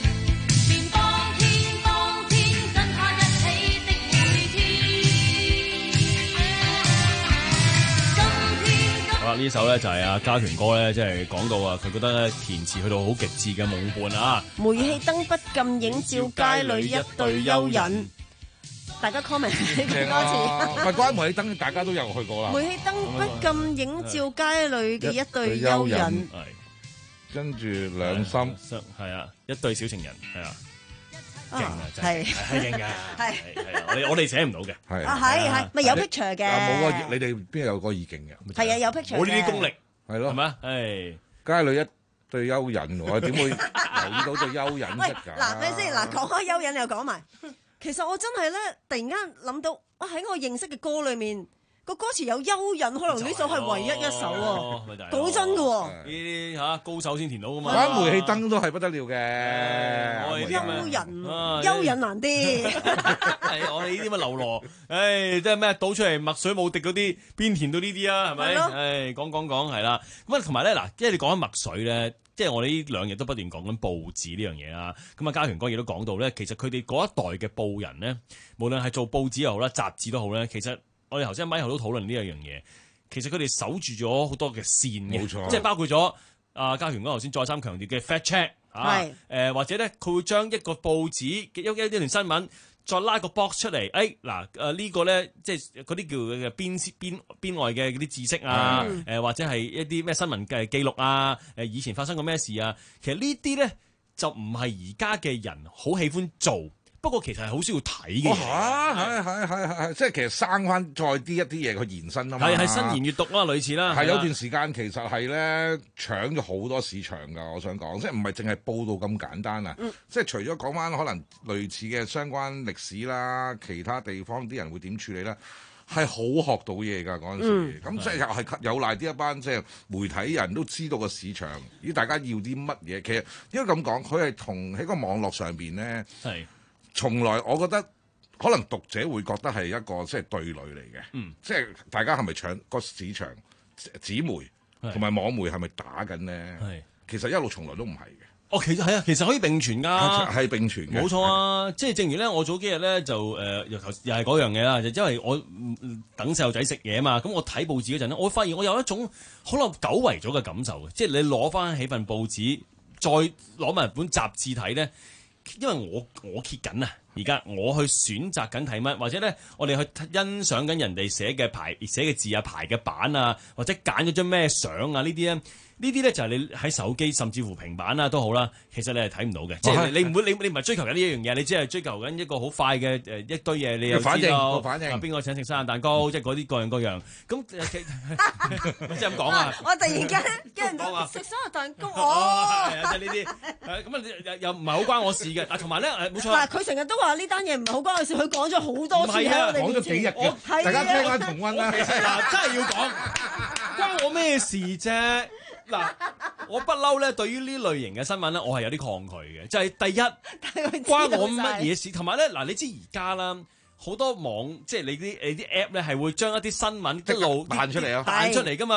呢首咧就係阿嘉權哥咧，即係講到啊，佢覺得咧填詞去到好極致嘅夢伴啊！ 煤氣燈不禁映照街裏一對幽人，大家 comment 呢個歌詞。 唔係關煤氣燈，大家都有去過啦。 煤氣燈不禁映照街裏嘅一對幽人， 跟住兩心， 係啊，一對小情人，係啊。勁啊！真係係勁㗎，係係啊！我哋我哋寫唔到嘅， 係啊係係，咪有 picture 嘅？ 冇啊！你哋邊有個意境嘅？ 係啊，有 picture 嘅。 冇呢啲功力， 係咯， 係咪啊？誒， 街裏一對幽人，我點會留意到對幽人啫？ 嗱，咪先嗱，講開幽人又講埋，其實我真係咧，突然間諗到，啊喺我認識嘅歌裏面。個歌詞有幽人，可能呢首係唯一一首喎，講真嘅喎。 呢啲嚇高手先填到噶嘛。 玩煤氣燈都係不得了嘅。 幽人，幽人難啲。 係我哋呢啲乜流羅，誒即係咩倒出嚟墨水冇滴嗰啲，邊填到呢啲啊？係咪？誒講講講係啦。咁啊同埋咧嗱，即係你講緊墨水咧，即係我哋呢兩日都不斷講緊報紙呢樣嘢啦。咁啊，嘉權哥亦都講到咧，其實佢哋嗰一代嘅報人咧，無論係做報紙又好啦，雜誌都好咧，其實。我哋頭先喺咪後都討論呢一樣嘢，其實佢哋守住咗好多嘅線嘅，冇錯，即係包括咗啊嘉權哥頭先再三強調嘅 fact check 啊，誒、呃、或者咧佢會將一個報紙嘅一一段新聞再拉個 box 出嚟，誒嗱誒呢個咧即係嗰啲叫嘅邊邊邊外嘅嗰啲知識啊，誒、嗯呃、或者係一啲咩新聞嘅記錄啊，誒以前發生過咩事啊，其實呢啲咧就唔係而家嘅人好喜歡做。不過其實係好需要睇嘅嘢， 係係係係，即係其實生翻再啲一啲嘢去延伸啊嘛， 係係新言閱讀啦，類似啦， 係有段時間其實係咧搶咗好多市場㗎，我想講，即係唔係淨係報道咁簡單啊，嗯、即係除咗講翻可能類似嘅相關歷史啦，其他地方啲人會點處理啦，係好學到嘢㗎嗰陣時，咁、嗯、即係又係有賴啲一班即係媒體人都知道個市場，咦大家要啲乜嘢？其實應該咁講，佢係同喺個網絡上邊咧係。從來我覺得可能讀者會覺得係一個即係對壘嚟嘅，嗯、即係大家係咪搶個市場？紙媒同埋網媒係咪打緊呢？其實一路從來都唔係嘅。 哦，其實係啊，其實可以並存㗎， 係並存嘅， 冇錯啊！即係正如咧，我早幾日咧就誒又頭又係嗰樣嘢啦，就因為我等細路仔食嘢啊嘛，咁我睇報紙嗰陣咧，我發現我有一種可能久違咗嘅感受嘅，即係你攞翻起份報紙，再攞埋本雜誌睇咧。因為我我揭緊啊，而家我去選擇緊睇乜，或者咧我哋去欣賞緊人哋寫嘅排寫嘅字啊、排嘅版啊，或者揀咗張咩相啊呢啲咧。呢啲咧就係你喺手機甚至乎平板啊都好啦，其實你係睇唔到嘅，即係你唔會你你唔係追求緊呢一樣嘢，你只係追求緊一個好快嘅誒一堆嘢，你又知道邊個請食生日蛋糕，即係嗰啲各樣各樣。咁即係咁講啊！ 我突然間驚人食生日蛋糕，哦， 係啊，即係呢啲咁啊，又唔係好關我事嘅。啊，同埋咧誒，冇錯。 但係佢成日都話呢單嘢唔係好關我事，佢講咗好多次喺我哋面前。 講咗幾日嘅，大家聽翻重溫啦。 嗱，真係要講，關我咩事啫？嗱，我不嬲咧，對於呢類型嘅新聞咧，我係有啲抗拒嘅。就係、是、第一，關我乜嘢事？同埋咧，嗱，你知而家啦，好多網即係你啲你啲 app 咧，係會將一啲新聞一路彈出嚟啊，彈出嚟噶嘛。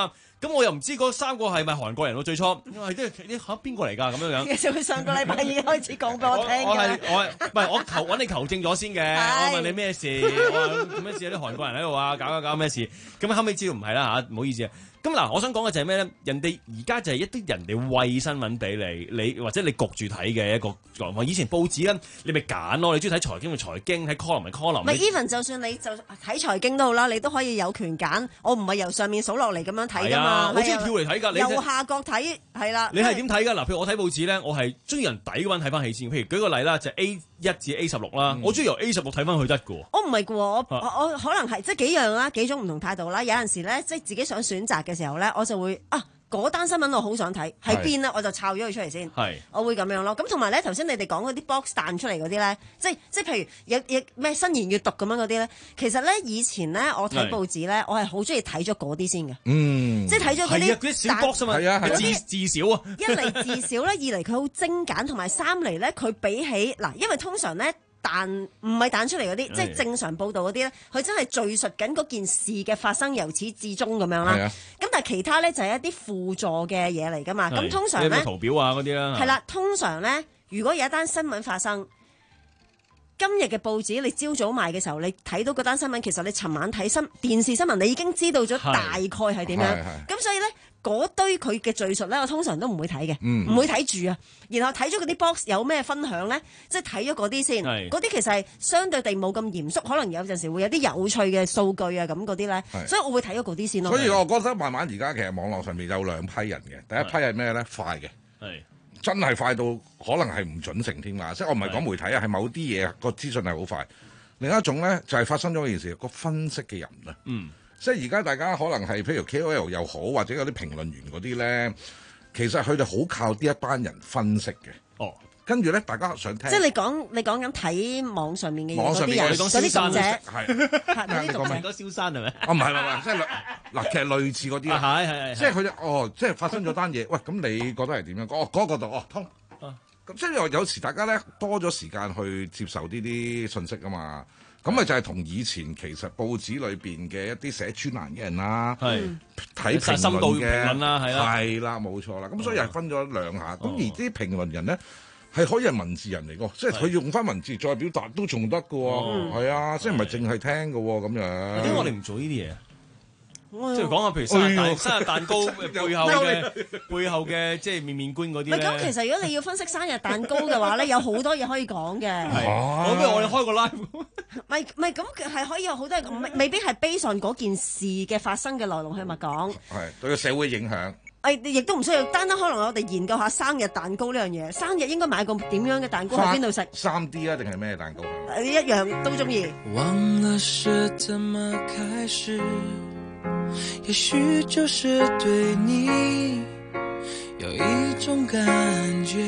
咁我又唔知嗰三個係咪韓國人喎？最初係即係你嚇邊個嚟㗎咁樣樣？ 其實佢上個禮拜已經開始講俾我聽我係㗎。 我唔係我求揾你求證咗先嘅，我問你咩事？我話做咩事？有啲韓國人喺度啊，搞搞搞咩事？咁後尾知道唔係啦嚇，唔好意思啊。咁嗱，我想講嘅就係咩咧？人哋而家就係一啲人哋餵新聞俾你，你或者你焗住睇嘅一個狀況。以前報紙咧，你咪揀咯，你中意睇財經咪財經，睇 column 咪 column。 唔係 even 就算你就睇財經都好啦，你都可以有權揀。我唔係由上面數落嚟咁樣睇㗎嘛。 我中意跳嚟睇㗎。你右下角睇係啦。 你係點睇㗎？嗱，譬如我睇報紙咧，我係中意人底嗰陣睇翻起先。譬如舉個例啦，就係 A 一至 A 十六啦，我中意由 A 十六睇翻去得㗎喎。 我唔係㗎喎，我我我可能係即係幾樣啦，幾種唔同態度啦。有陣時咧，即係自己想選擇嘅時候咧，我就會啊嗰單新聞我好想睇，喺邊咧我就抄咗佢出嚟先。 係， 我會咁樣咯。咁同埋咧，頭先你哋講嗰啲 box 彈出嚟嗰啲咧，即係即係譬如有有咩新言閱讀咁樣嗰啲咧，其實咧以前咧我睇報紙咧，我係好中意睇咗嗰啲先嘅。 嗯， 即係睇咗嗰啲啲小 box 啊嘛， 係啊， 字字少啊。 一嚟字少咧，二嚟佢好精簡，同埋三嚟咧佢比起嗱，因為通常咧。彈唔係彈出嚟嗰啲，即係正常報導嗰啲咧，佢真係敘述緊嗰件事嘅發生由始至終咁樣啦。咁但係其他咧就係一啲輔助嘅嘢嚟㗎嘛。咁通常咧圖表啊嗰啲啦。 係啦，通常咧如果有一單新聞發生，今日嘅報紙你朝早賣嘅時候，你睇到嗰單新聞，其實你尋晚睇新電視新聞，你已經知道咗大概係點樣。咁所以咧。嗰堆佢嘅敘述咧，我通常都唔會睇嘅，唔、嗯、會睇住啊。然後睇咗嗰啲 box 有咩分享咧，即係睇咗嗰啲先。嗰啲其實係相對地冇咁嚴肅，可能有陣時會有啲有趣嘅數據啊咁嗰啲咧。所以我會睇咗嗰啲先咯。 所以我覺得慢慢而家其實網絡上面有兩批人嘅，第一批係咩咧？快嘅，真係快到可能係唔準成添嘛。即係我唔係講媒體啊，係某啲嘢個資訊係好快。另一種咧就係、是、發生咗件事，個分析嘅人啊。嗯。即係而家大家可能係譬如 K O L 又好，或者有啲評論員嗰啲咧，其實佢哋好靠呢一班人分析嘅。哦，跟住咧，大家想聽。 即係你講你講緊睇網上面嘅嘢嗰啲人， 嗰啲讀者係嗰啲讀者。 講蕭山係咪？ 哦，唔係唔係，即係嗱，其實類似嗰啲啊， 係係係。 即係佢哋哦，即係發生咗單嘢，喂，咁你覺得係點樣？哦，嗰個角度哦通。咁即係有時大家咧多咗時間去接受呢啲信息啊嘛。咁咪就係同以前其實報紙裏邊嘅一啲寫專欄嘅人啦，睇評論嘅啦，係啦， 係啦，冇錯啦。咁所以係分咗兩下。咁而啲評論人咧係可以係文字人嚟㗎，即係佢用翻文字再表達都仲得㗎喎。係啊，即係唔係淨係聽㗎喎咁樣。 點解我哋唔做呢啲嘢？即係講下，譬如生日蛋生日蛋糕背後嘅背後嘅即係面面觀嗰啲咧。 咁其實如果你要分析生日蛋糕嘅話咧，有好多嘢可以講嘅。 係，我不如我哋開個 live。 唔係唔係，咁係可以有好多嘢，未必係 base on嗰件事嘅發生嘅來龍去脈講。 係對個社會影響。 誒，亦都唔需要單單可能我哋研究下生日蛋糕呢樣嘢。生日應該買個點樣嘅蛋糕喺邊度食？ 三 D 啊，定係咩蛋糕？ 一樣都中意。 忘了是怎麼開始，也許就是對你有一種感覺，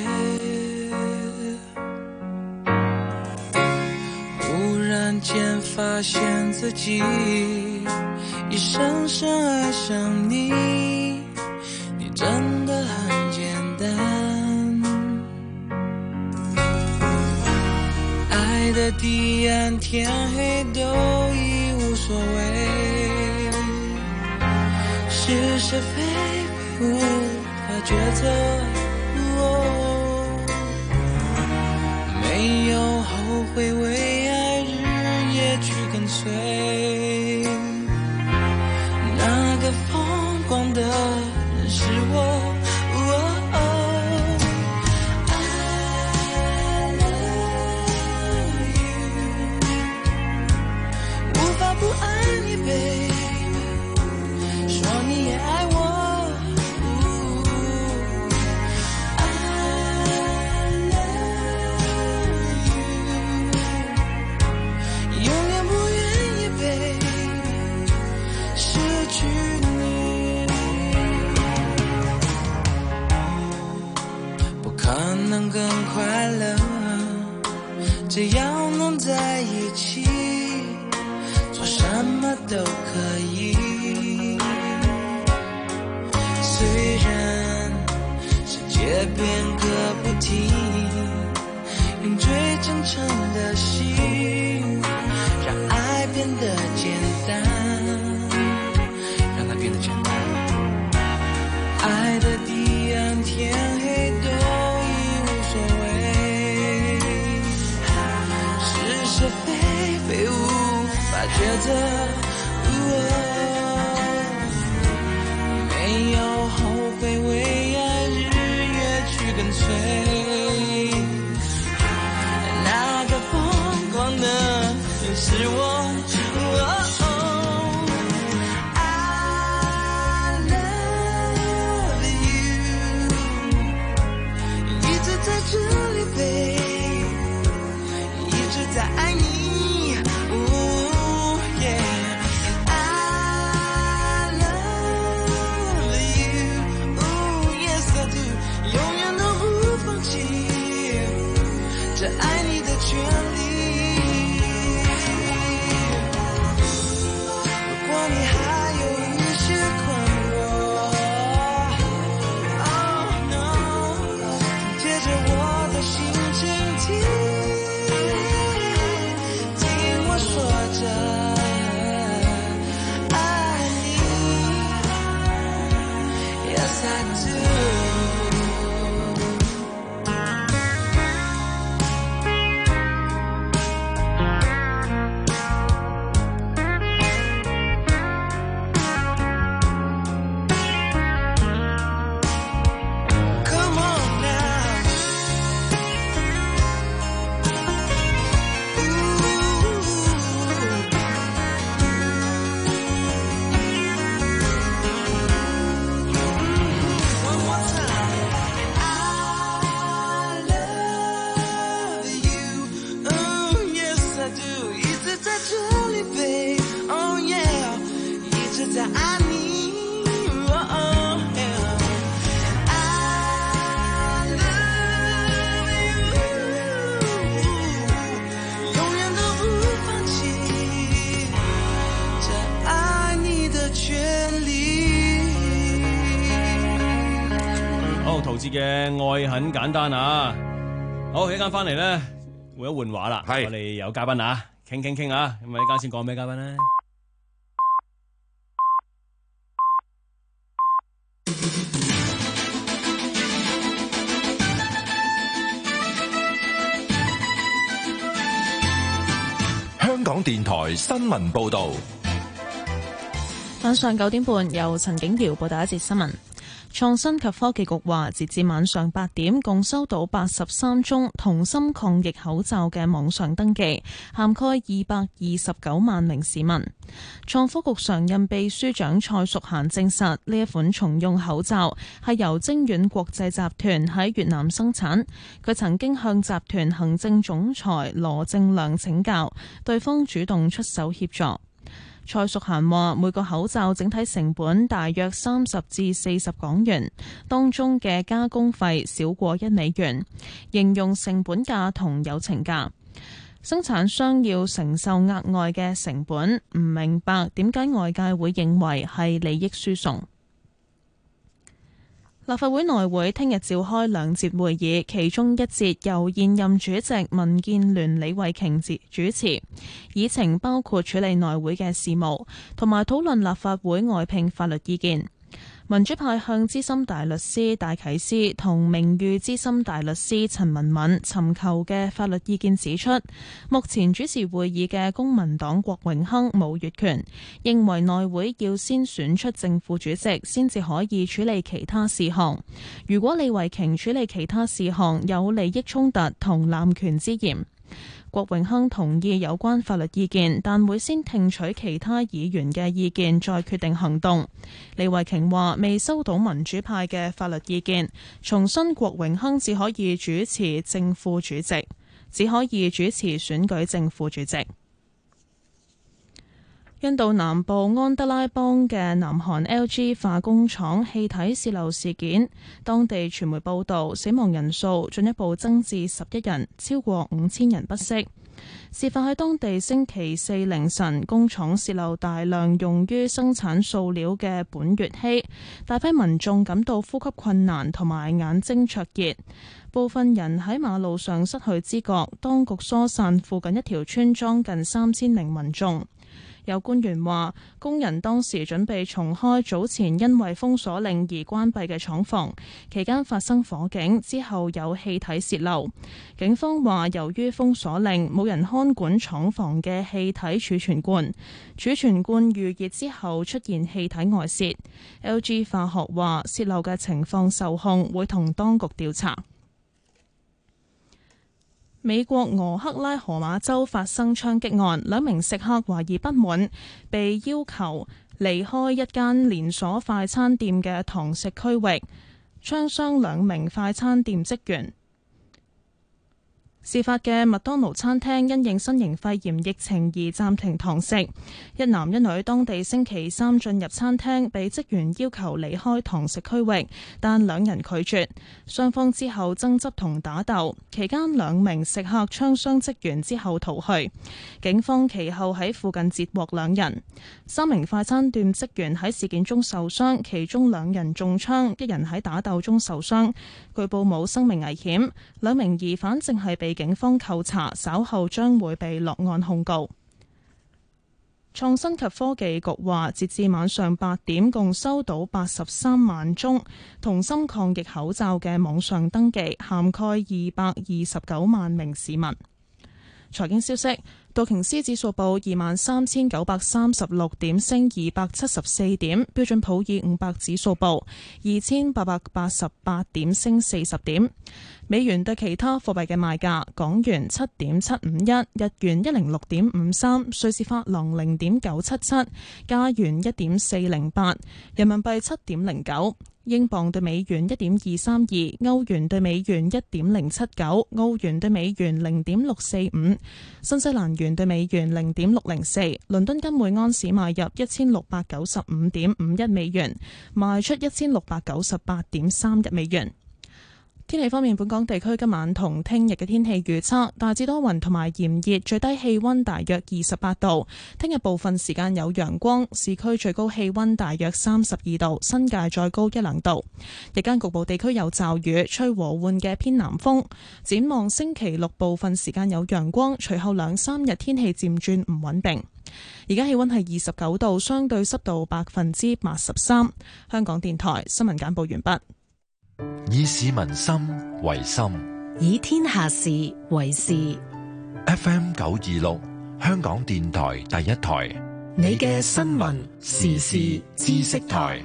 忽然間發現自己已深深愛上你，你真的很簡單，愛的彼岸天黑都已無所謂，是是非非無法抉擇，哦，沒有後悔，為愛日夜去跟隨，那個瘋狂的人是我。不愛你 baby， 說你也愛我，哦，I love you， 永遠不願意 baby 失去你，不可能更快樂，只要能在一起，什麼都可以，雖然世界變個不停，用最真誠的心，讓愛變得簡單，讓它變得簡單。 爱的彼岸天黑都已无所谓，是是非非无法抉择，没有后悔，为爱日夜去跟随，那个疯狂的是我。 嘅愛很簡單啊！好，一間翻嚟咧，換一換話啦。係，我哋有嘉賓啊，傾傾傾啊。咁啊，一間先講咩嘉賓咧？ 香港電台新聞報導， 晚上九點半由陳景瑤報道一節新聞。創新及科技局話，截至晚上八點，共收到八十三宗同心抗疫口罩嘅網上登記，涵蓋二百二十九萬名市民。創科局常任秘書長蔡淑嫻證實，呢一款重用口罩係由晶遠國際集團喺越南生產。佢曾經向集團行政總裁羅正亮請教，對方主動出手協助。蔡淑嫻話：每個口罩整體成本大約三十至四十港元，當中嘅加工費少過一美元，形容成本價同友情價。生產商要承受額外嘅成本，唔明白點解外界會認為係利益輸送。立法會內會聽日召開兩節會議，其中一節由現任主席民建聯李慧瓊主持，議程包括處理內會嘅事務，同埋討論立法會外聘法律意見。民主派向資深大律師戴啟思同名譽資深大律師陳文敏尋求嘅法律意見指出，目前主持會議嘅公民黨郭榮鏗冇越權，認為內會要先選出正副主席，先至可以處理其他事項。如果李慧瓊處理其他事項有利益衝突同濫權之嫌。郭榮鏗同意有關法律意見，但會先聽取其他議員嘅意見，再決定行動。李慧瓊話未收到民主派嘅法律意見，重申郭榮鏗只可以主持正副主席，只可以主持選舉正副主席。印度南部安德拉邦嘅南韓 L G 化工廠氣體洩漏事件，當地傳媒報道死亡人數進一步增至十一人，超過五千人不適。事發喺當地星期四凌晨，工廠洩漏大量用於生產塑料嘅苯乙烯，大批民眾感到呼吸困難同埋眼睛灼熱，部分人喺馬路上失去知覺，當局疏散附近一條村莊近三千名民眾。 有官員話，工人當時準備重開早前因為封鎖令而關閉嘅廠房，期間發生火警，之後有氣體洩漏。警方話，由於封鎖令，冇人看管廠房嘅氣體儲存罐，儲存罐預熱之後出現氣體外洩。L G 化學話，洩漏嘅情況受控，會同當局調查。美國俄克拉荷馬州發生槍擊案，兩名食客懷疑不滿，被要求離開一間連鎖快餐店嘅堂食區域，槍傷兩名快餐店職員。事發嘅麥當勞餐廳因應新型肺炎疫情而暫停堂食，一男一女當地星期三進入餐廳，被職員要求離開堂食區域，但兩人拒絕，雙方之後爭執同打鬥，期間兩名食客槍傷職員之後逃去，警方其後喺附近截獲兩人。三名快餐店職員喺事件中受傷，其中兩人中槍，一人喺打鬥中受傷，據報冇生命危險。兩名疑犯正係被警方扣查，稍後將會被落案控告。創新及科技局話，截至晚上八點，共收到八十三萬宗同心抗疫口罩嘅網上登記，涵蓋二百二十九萬名市民。財經消息，道瓊斯指數報二萬三千九百三十六點，升二百七十四點；標準普爾五百指數報二千八百八十八點，升四十點。美元對其他貨幣嘅賣價：港元七點七五一，日元一零六點五三，瑞士法郎零點九七七，加元一點四零八，人民幣七點零九。英鎊對美元一點二三二，歐元對美元一點零七九，澳元對美元零點六四五，新西蘭元對美元零點六零四。倫敦金每安士買入一千六百九十五點五一美元，賣出一千六百九十八點三一美元。天氣方面，本港地區今晚同聽日嘅天氣預測大致多雲同埋炎熱，最低氣溫大約二十八度。聽日部分時間有陽光，市區最高氣溫大約三十二度，新界再高一兩度。日間局部地區有驟雨，吹和緩嘅偏南風。展望星期六部分時間有陽光，隨後兩三日天氣漸轉唔穩定。而家氣溫係二十九度，相對濕度百分之八十三。香港電台新聞簡報完畢。 以市民心為心， 以天下事為事。 F M 九二六，香港電台第一台， 你嘅新聞時事知識台。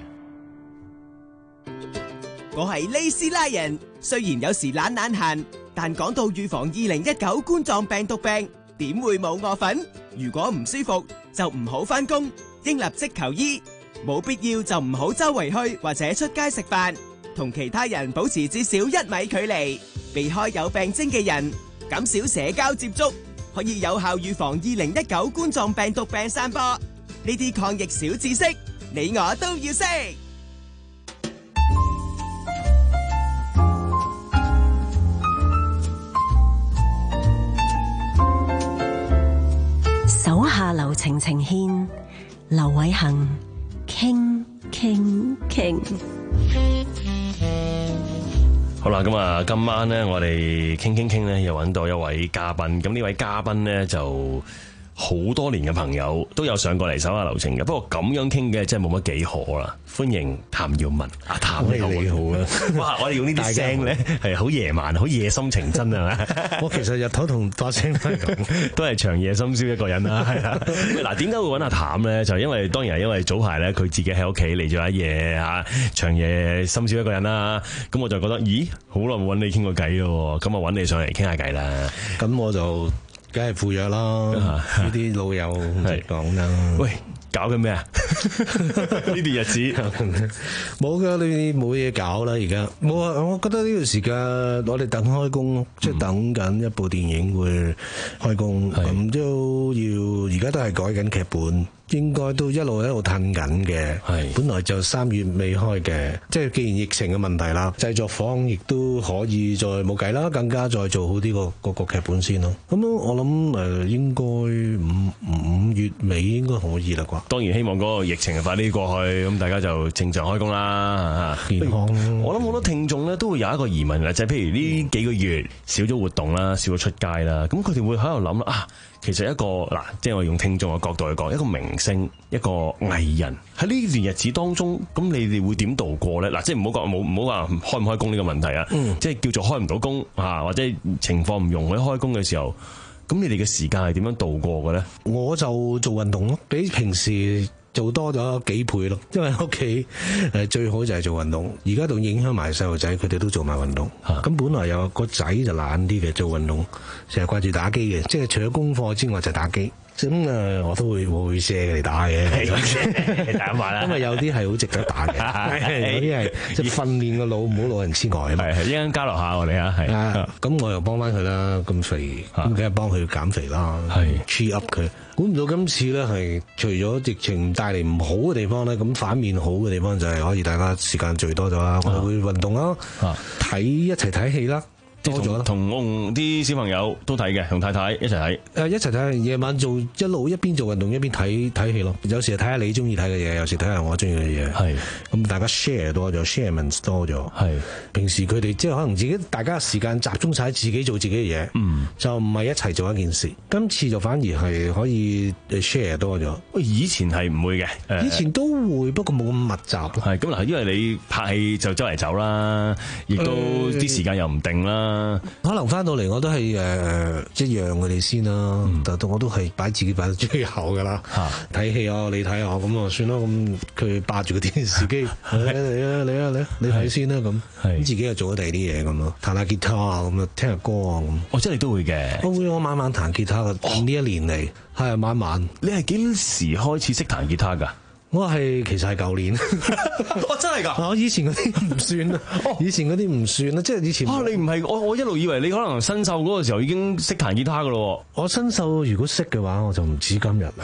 我係利斯拉人，雖然有時懶懶閒，但講到預防二零一九冠狀病毒病，點會冇我份？如果唔舒服，就唔好返工，應立即求醫。冇必要就唔好周圍去或者出街食飯。同其他人保持至少一米距離，避開有病徵嘅人，減少社交接觸，可以有效預防二零一九冠狀病毒病散播。呢啲抗疫小知識，你我都要識。 手下留情情牽，劉偉恒傾傾傾。 好啦，咁啊，今晚咧，我哋傾傾傾咧，又揾到一位嘉賓。咁呢位嘉賓咧，就好多年嘅朋友都有上過嚟手下留情嘅。不過咁樣傾嘅真係冇乜幾可啦。歡迎譚耀文，阿譚你好，你好啊！哇，我哋用呢啲聲咧係好夜晚，好夜深情真係咪？ 我其實日頭同把聲都係咁， 都係長夜深宵一個人啦，係啦。嗱，點解會揾阿譚咧？就因為當然係因為早排咧，佢自己喺屋企嚟咗一夜嚇，長夜深宵一個人啦。咁我就覺得，咦，好耐冇揾你傾過偈咯，咁啊揾你上嚟傾下偈啦。 咁我就梗係赴約啦，呢啲老友嚟講啦。 喂，搞緊咩啊？呢段日子冇噶，你冇嘢搞啦。而家冇啊！我覺得呢段時間我哋等開工，即係等緊一部電影會開工，咁都要而家都係改緊劇本。應該都一路一路褪緊嘅，本來就三月尾開嘅，即係既然疫情嘅問題啦，製作坊亦都可以再冇計啦，更加再做好啲個個個劇本先咯。咁我諗誒應該五五月尾應該可以啦啩。 當然希望嗰個疫情快啲過去，咁大家就正常開工啦。 健康。 我諗好多聽眾咧都會有一個疑問嘅，就係譬如呢幾個月少咗活動啦，少咗出街啦，咁佢哋會喺度諗啦啊。 其實一個嗱，即係我用聽眾嘅角度去講，一個明星、一個藝人喺呢段日子當中，咁你哋會點度過咧？嗱，即係唔好講冇唔好話開唔開工呢個問題啊，嗯、即係叫做開唔到工啊，或者情況唔容許開工嘅時候，咁你哋嘅時間係點樣度過嘅咧？ 我就做運動咯，比平時做多咗幾倍咯，因為屋企誒最好就係做運動，而家仲影響埋細路仔，佢哋都做埋運動。咁、啊、本來有個仔就懶啲嘅，做運動成日掛住打機嘅，即係除咗功課之外就打機。咁誒，我都會會借佢哋打嘅， 打埋啦。 因為有啲係好值得打嘅，有啲係即係訓練個腦，唔好老人痴呆啊嘛。 係，一陣交流下我哋啊，係。 啊，咁我又幫翻佢啦，咁肥，咁梗係幫佢減肥啦，係 cheer up 佢。估唔到今次咧係除咗疫情帶嚟唔好嘅地方咧，咁反面好嘅地方就係可以大家時間聚多咗啦，我哋會運動啦，睇一齊睇戲啦。多咗啦， 同啲小朋友都睇嘅，同太太一齊睇。 誒，一齊睇，夜晚做一路一邊做運動一邊睇睇戲咯。有時睇下你中意睇嘅嘢，有時睇下我中意嘅嘢。係咁，大家 share 多咗 ，sharements 多咗。係平時佢哋即係可能自己大家時間集中晒喺自己做自己嘅嘢，嗯，就唔係一齊做一件事。今次就反而係可以 share 多咗。 以前係唔會嘅， 以前都會，不過冇咁密集。 係咁嗱，因為你拍戲就周圍走啦，亦都啲時間又唔定啦。 可能翻到嚟我都係誒一樣佢哋先啦，嗯、但我都係擺自己擺到最後噶啦。睇戲啊，你睇我咁啊，算啦。咁佢霸住個電視機，你啊你啊你啊你睇先啦咁。咁自己又做咗第二啲嘢咁咯，彈下吉他啊咁啊，聽下歌啊咁。 哦，即係你都會嘅。 我會我晚晚彈吉他嘅，近呢、哦、一年嚟係晚晚。 你係幾時開始識彈吉他㗎？ 我係其實係舊年， 哦真係㗎， 我以前嗰啲唔算啦，以前嗰啲唔算啦，即係以前。 啊，你唔係我我一路以為你可能新秀嗰個時候已經識彈吉他㗎咯。 我新秀如果識嘅話，我就唔止今日啦。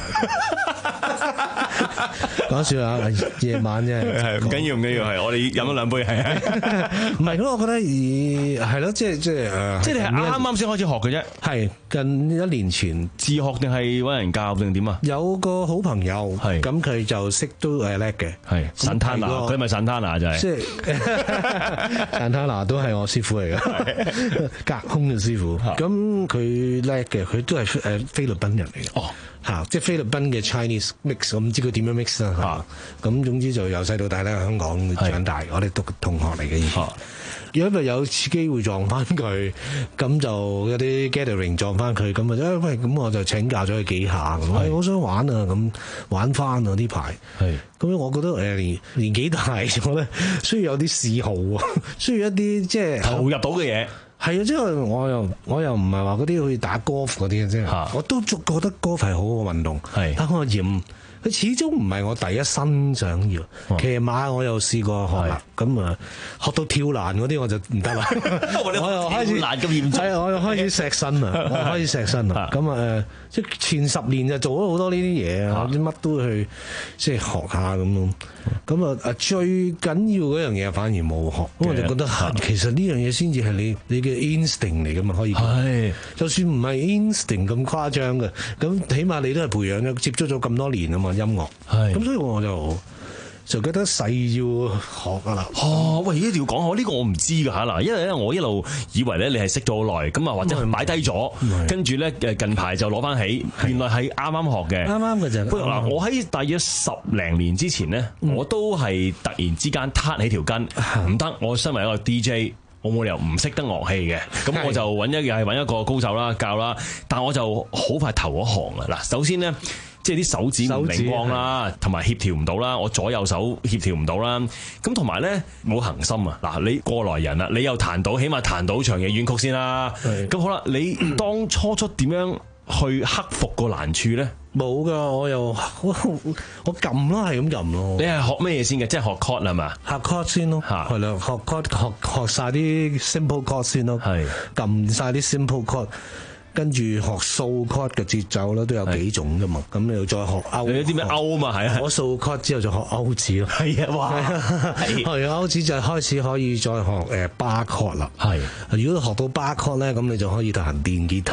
講笑啊，夜晚啫， 係唔緊要唔緊要，係我哋飲咗兩杯係。 唔係咁，我覺得而係咯，即係即係誒， 即係你係啱啱先開始學嘅啫。 係近一年前自學定係揾人教定點啊？ 有個好朋友，係咁佢就識都誒叻嘅，係散攤拿，佢咪散攤拿就係。即係散攤拿都係我師傅嚟嘅，隔空嘅師傅。咁佢叻嘅，佢都係誒菲律賓人嚟嘅。哦。嚇！即係菲律賓嘅 Chinese mix，我唔知佢點樣 mix 啦。嚇！咁總之就由細到大咧，香港長大，我哋讀同學嚟嘅以前。因為有次機會撞翻佢，咁就有啲 gathering 撞翻佢，咁啊，喂，咁我就請教咗佢幾下咁。喂，我想玩啊，咁玩翻啊呢排。係。咁樣我覺得誒年年紀大咗咧，需要有啲嗜好啊，需要一啲即係投入到嘅嘢。 係啊，即係我又我又唔係話嗰啲好似打 golf 嗰啲嘅啫，我都覺得 golf 係好嘅運動。係，但我嫌佢始終唔係我第一身想要。騎馬我又試過學啦，咁啊學到跳欄嗰啲我就唔得啦。我又開始難咁嚴重， 係我又開始錫身啦，我開始錫身啦。咁啊即係前十年就做咗好多呢啲嘢啊，啲乜都去即係學下咁咯。咁啊最緊要嗰樣嘢反而冇學，咁我就覺得其實呢樣嘢先至係你你嘅 instinct 嚟噶嘛，可以係就算唔係 instinct 咁誇張嘅，咁起碼你都係培養咗接觸咗咁多年啊嘛音樂，係咁所以我就就覺得細要學噶啦。 哦，喂，一定要講下呢個我唔知㗎嚇嗱，因為咧我一路以為咧你係識咗好耐，咁啊或者係擺低咗，跟住咧誒近排就攞翻起，原來係啱啱學嘅， 啱啱嘅啫。 嗱，我喺大約十零年之前咧，我都係突然之間撻起條筋，唔得，我身為一個 D J。我冇理由唔識得樂器嘅，咁我就揾一又係揾一個高手啦教啦，但我就好快投咗行啊！嗱，首先咧，即係啲手指唔靈光啦，同埋協調唔到啦，我左右手協調唔到啦，咁同埋咧冇恒心啊！嗱，你過來人啦，你又彈到，起碼彈到長嘅遠曲先啦，咁好啦，你當初初點樣去克服個難處咧？ 冇噶，我又我我撳咯，係咁撳咯。 你係學咩嘢先嘅？即係學 chord 係嘛？ 學 chord 先咯，係啦，學 chord 學學晒啲 simple chord 先咯，係撳晒啲 simple chord，跟住學掃 chord 嘅節奏啦，都有幾種噶嘛。咁你又再學歐， 有啲咩歐啊嘛？係啊， 我掃 chord 之後就學歐指咯。 係啊，哇！ 係啊，歐指就開始可以再學誒巴 chord 啦。係，如果學到巴 chord 咧，咁你就可以彈電吉他啦。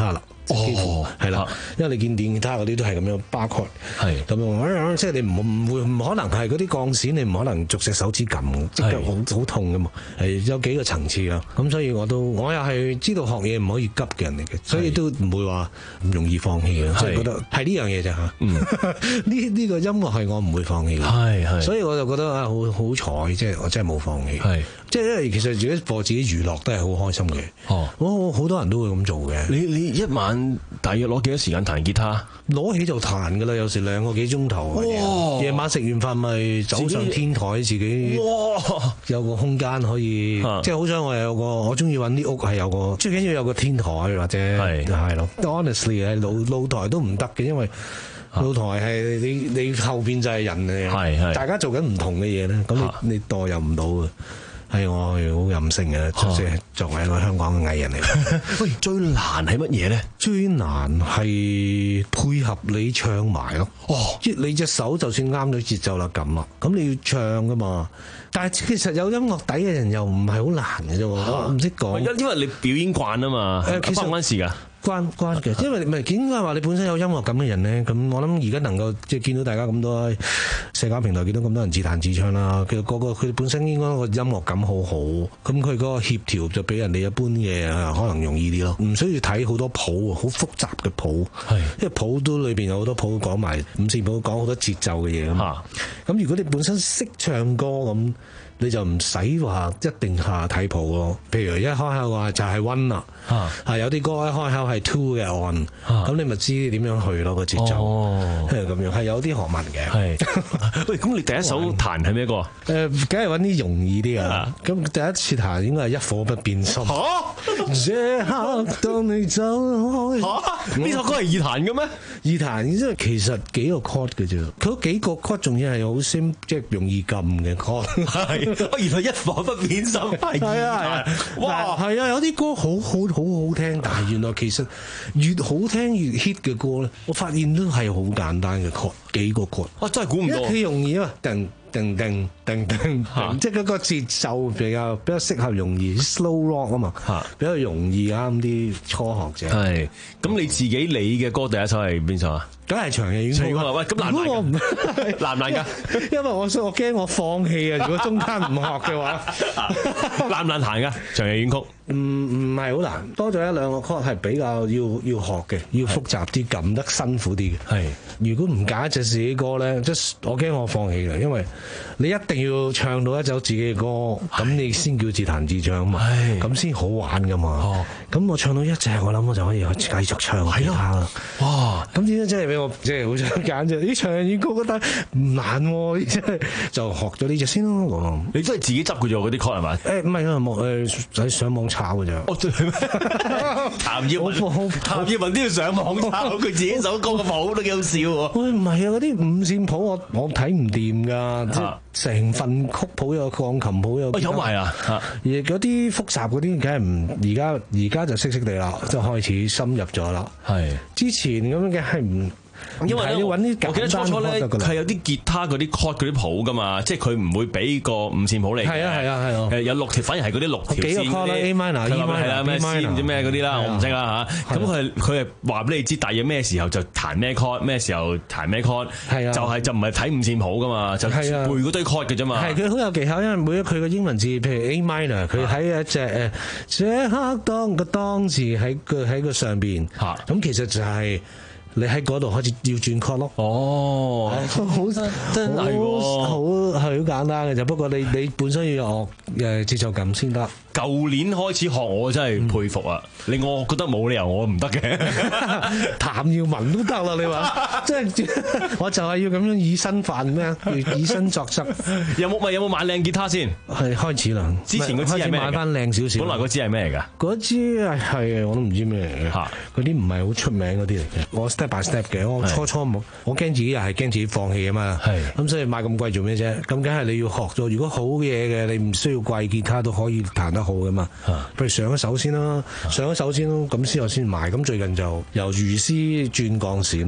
幾乎係啦，因為你見電吉他嗰啲都係咁樣 bar chord，係咁樣，即係你唔唔會唔可能係嗰啲鋼線，你唔可能逐隻手指撳，即係好好痛噶嘛，係有幾個層次啦。咁所以我都我又係知道學嘢唔可以急嘅人嚟嘅，所以都唔會話唔容易放棄嘅，即係覺得係呢樣嘢咋嚇。呢呢個音樂係我唔會放棄嘅，係係，所以我就覺得啊好好彩，即係我真係冇放棄，係即係因為其實自己播自己娛樂都係好開心嘅。哦，我好多人都會咁做嘅。 你你一晚大約攞幾多時間彈吉他？ 攞起就彈噶啦，有時兩個幾鐘頭。夜晚食完飯咪走上天台，自己有個空間可以，即係好想我有個，我中意揾啲屋係有個，最緊要有個天台或者係係咯。Honestly 喺露露台都唔得嘅，因為露台係你你後邊就係人嚟，係係大家做緊唔同嘅嘢咧，咁你你代入唔到嘅。係我係好任性嘅，即係作為一個香港嘅藝人嚟。 喂，最難係乜嘢咧？ 最難係配合你唱埋咯。哦，即係你隻手就算啱咗節奏啦，咁啦，咁你要唱噶嘛。但係其實有音樂底嘅人又唔係好難嘅啫，我唔識講。 因因為你表演慣啊嘛，誒，其實關唔關事㗎？ 關關嘅，因為唔係點解話你本身有音樂感嘅人咧？咁我諗而家能夠即係見到大家咁多社交平台見到咁多人自彈自唱啦，其實個個佢本身應該個音樂感好好，咁佢嗰個協調就比人哋一般嘅可能容易啲咯，唔需要睇好多譜，好複雜嘅譜，係因為譜都裏邊有好多譜講埋五線譜，講好多節奏嘅嘢啊嘛。咁如果你本身識唱歌咁，你就唔使話一定下睇譜咯。譬如一開口話就係 one 啦，係有啲歌一開口係 two 嘅 on，咁你咪知點樣去咯個節奏，係咁樣，係有啲學問嘅。 係，喂，咁你第一首彈係咩歌？誒， 梗係揾啲容易啲啊。咁第一次彈應該係一顆不變心。嚇！這刻當你走開。 嚇！呢首歌係易彈嘅咩？ 易彈，因為其實幾個 chord 嘅啫，佢嗰幾個 chord 仲要係好 simple，即係容易撳嘅 chord。係。 哦，原來一顆不變心係係啊係啊，哇係啊，有啲歌好好好好聽，但係原來其實越好聽越 hit 嘅歌咧，我發現都係好簡單嘅 chord，幾個 chord， 我真係估唔到， 因為佢容易啊，定定定定定，即係嗰個節奏比較比較適合容易 slow rock 啊嘛，比較容易啱啲初學者。 係，咁你自己你嘅歌第一首係邊首啊？ 梗係長夜遠曲。 喂，咁難唔難？我唔難唔難㗎？ 因為我我驚我放棄啊！如果中間唔學嘅話， 難唔難彈㗎？長夜遠曲唔唔係好難，多咗一兩個 chord 係比較要要學嘅，要複雜啲，撳得辛苦啲嘅。係，如果唔揀一隻自己歌咧，即係我驚我放棄嘅，因為你一定要唱到一首自己嘅歌，咁你先叫自彈自唱嘛，咁先好玩㗎嘛。咁我唱到一隻，我諗我就可以繼續唱其他啦。哇！咁點解真係俾我即係好想揀啫？啲長夜遠曲覺得唔難喎，即係就學咗呢隻先咯。 你真係自己執嘅啫喎，嗰啲 chord 係咪？ 誒唔係啊，冇誒喺上網抄嘅咋。 哦，對咩？譚耀文，譚耀文都要上網抄，佢自己首歌嘅譜都幾好笑喎。 喂，唔係啊，嗰啲五線譜我我睇唔掂㗎，即係成份曲譜有鋼琴譜有。 有埋啊！ 而嗰啲複雜嗰啲，梗係唔而家而家就識識地啦，就開始深入咗啦。係之前咁樣嘅係唔。 因為咧，我記得初初咧係有啲吉他嗰啲 chord 嗰啲譜噶嘛，即係佢唔會俾個五線譜嚟。 係啊係啊係啊， 誒有六條，反而係嗰啲六條線嗰啲 A minor、E minor 係啦，咩 C 唔知咩嗰啲啦，我唔識啦嚇。咁佢佢係話俾你知，大約咩時候就彈咩 chord，咩時候彈咩 chord，就係就唔係睇五線譜噶嘛，就背嗰堆 chord 嘅啫嘛。係佢好有技巧，因為每一佢嘅英文字，譬如 A minor，佢喺一隻誒這刻當個當字喺個喺個上邊，咁其實就係。你喺嗰度開始要轉 chord 咯。哦，好真係喎，好係好簡單嘅就，不過你你本身要有誒節奏感先得。 舊年開始學我真係佩服啊！你我覺得冇理由我唔得嘅， 譚耀文都得啦，你話即係我就係要咁樣以身犯咩？以身作則。 有冇咪有冇買靚吉他先？ 係開始啦。 之前嗰支係咩？ 買翻靚少少。 本來嗰支係咩嚟㗎？ 嗰支係我都唔知咩嚟嘅。嗰啲唔係好出名嗰啲嚟嘅。我 step by step 嘅，我初初冇，我驚自己又係驚自己放棄啊嘛。係。咁所以買咁貴做咩啫？咁梗係你要學咗。如果好嘢嘅，你唔需要貴吉他都可以彈得好噶嘛。不如上一手先啦，上一手先咯，咁先我先買。咁最近就由魚絲轉鋼線啦。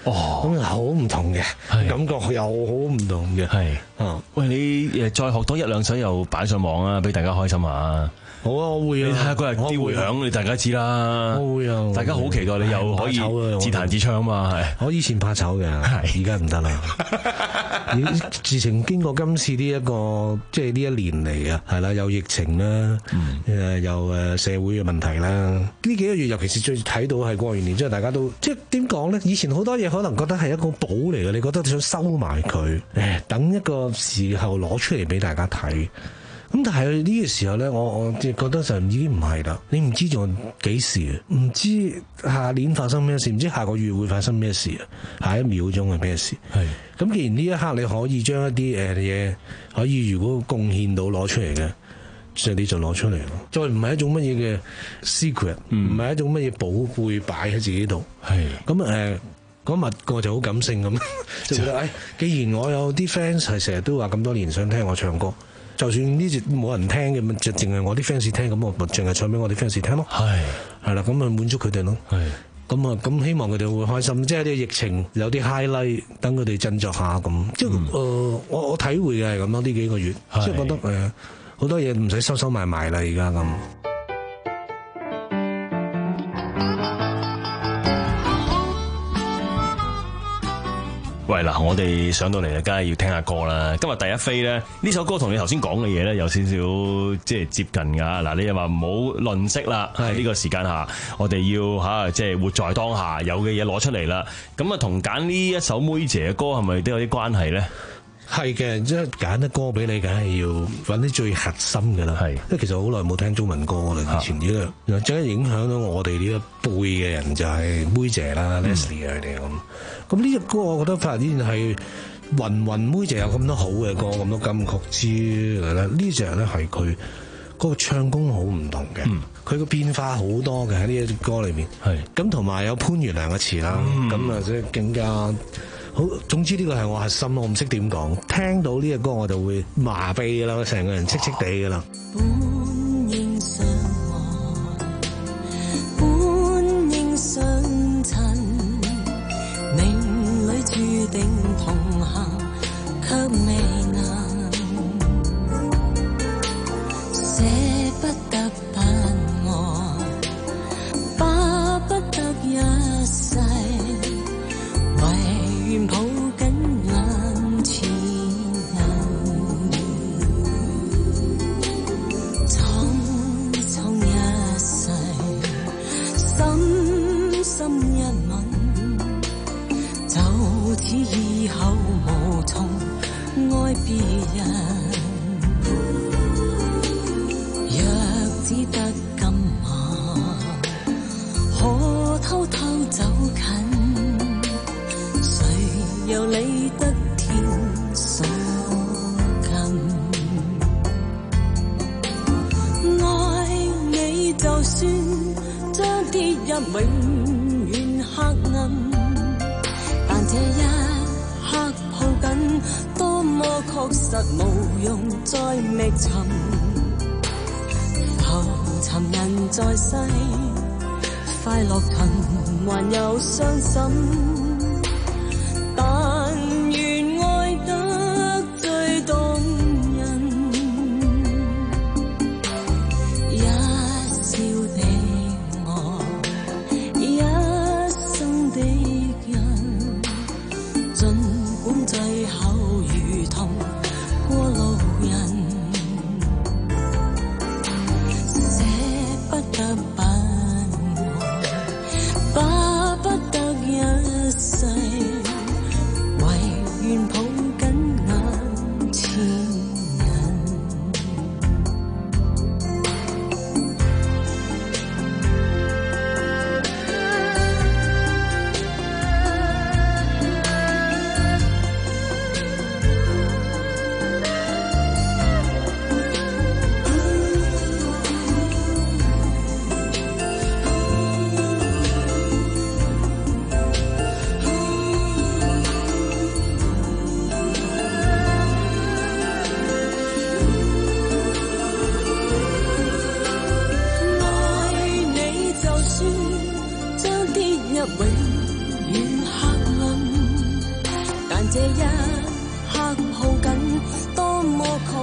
哦，咁好唔同嘅感覺，又好唔同嘅。 係啊， 喂，你誒再學多一兩首又擺上網啊，俾大家開心下。 好啊，我會啊！ 你睇下嗰日啲迴響，你大家知啦。 我會啊！ 大家好期待你又可以自彈自唱啊嘛，係。 我以前怕醜嘅，而家唔得啦。自從經過今次呢一個即係呢一年嚟啊，係啦，有疫情啦，誒又誒社會嘅問題啦。呢幾個月尤其是最睇到係過完年之後，大家都即係點講咧？以前好多嘢可能覺得係一個寶嚟嘅，你覺得想收埋佢，誒等一個時候攞出嚟俾大家睇。咁但係呢個時候咧，我我即係覺得就已經唔係啦。你唔知仲幾時，唔知下年發生咩事，唔知下個月會發生咩事啊？下一秒鐘係咩事？係咁，既然呢一刻你可以將一啲誒嘢可以如果貢獻到攞出嚟嘅，即係你就攞出嚟咯。再唔係一種乜嘢嘅 secret，唔係一種乜嘢寶貝擺喺自己度。係咁誒，嗰日個就好感性咁，就覺得誒、哎，既然我有啲 fans 係成日都話咁多年想聽我唱歌。就算呢隻冇人聽嘅，就淨係我啲 fans 聽，咁我咪淨係唱俾我啲 fans 聽咯。係係啦，咁咪滿足佢哋咯。係咁啊，咁希望佢哋會開心。即係啲疫情有啲 highlight，等佢哋振作下咁。即係誒、呃，我我體會嘅係咁咯。呢幾個月，即係覺得誒，好、呃、多嘢唔使收收埋埋啦，而家咁。 喂嗱，我哋上到嚟啊，梗係要聽下歌啦。今日第一飛咧，呢首歌同你頭先講嘅嘢咧有少少即係接近噶。嗱，你又話唔好吝嗇啦，喺呢個時間下，我哋要吓即係活在當下，有嘅嘢攞出嚟啦。咁啊，同揀呢一首妹姐嘅歌係咪都有啲關係咧？ 係嘅，即係揀啲歌俾你，梗係要揾啲最核心嘅啦。係，因為其實好耐冇聽中文歌啦。以前呢個真係影響到我哋呢一輩嘅人就係妹姐啦、嗯、Leslie 佢哋咁。咁呢隻歌我覺得發現係芸芸妹姐有咁多好嘅歌，咁多金曲之類咧。呢隻咧係佢嗰個唱功好唔同嘅，佢個、嗯、變化好多嘅喺呢一隻歌裏面。係咁同埋有潘源良嘅詞啦，咁啊即係更加好。總之呢個係我核心，我唔識點講。聽到呢隻歌我就會麻痹噶啦，成個人戚戚地噶啦。 本應相愛，本應相襯，命裏注定同行，卻未能捨不得不愛，巴不得一世，唯願抱緊眼前人，匆匆一世，深深一吻，就似以後無從愛別人。若只得今晚，可偷偷走近，誰又理得天所近？愛你就算將跌入永遠黑暗，但這一刻抱緊，多麼確實無用再覓尋。浮沉人在世，快樂循環又傷心。但願愛得最動人，一笑的愛，一生的人，儘管最後如同過路人，捨不得不愛，巴不得一世。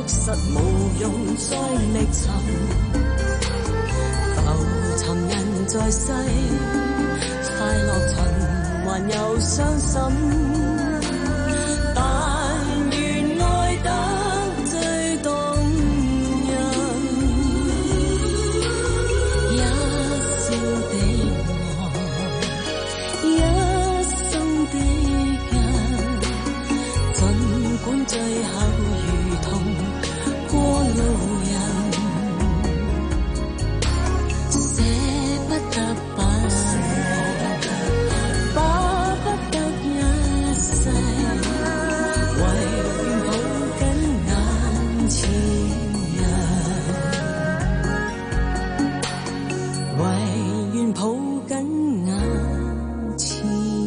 實無用再歷尋，浮沉人在世，快樂循環又傷心。但願愛得最動人，一笑的愛，一生的根，儘管最後如同過路人，捨不得把巴不得一世，唯願抱緊眼前人，唯願抱緊眼前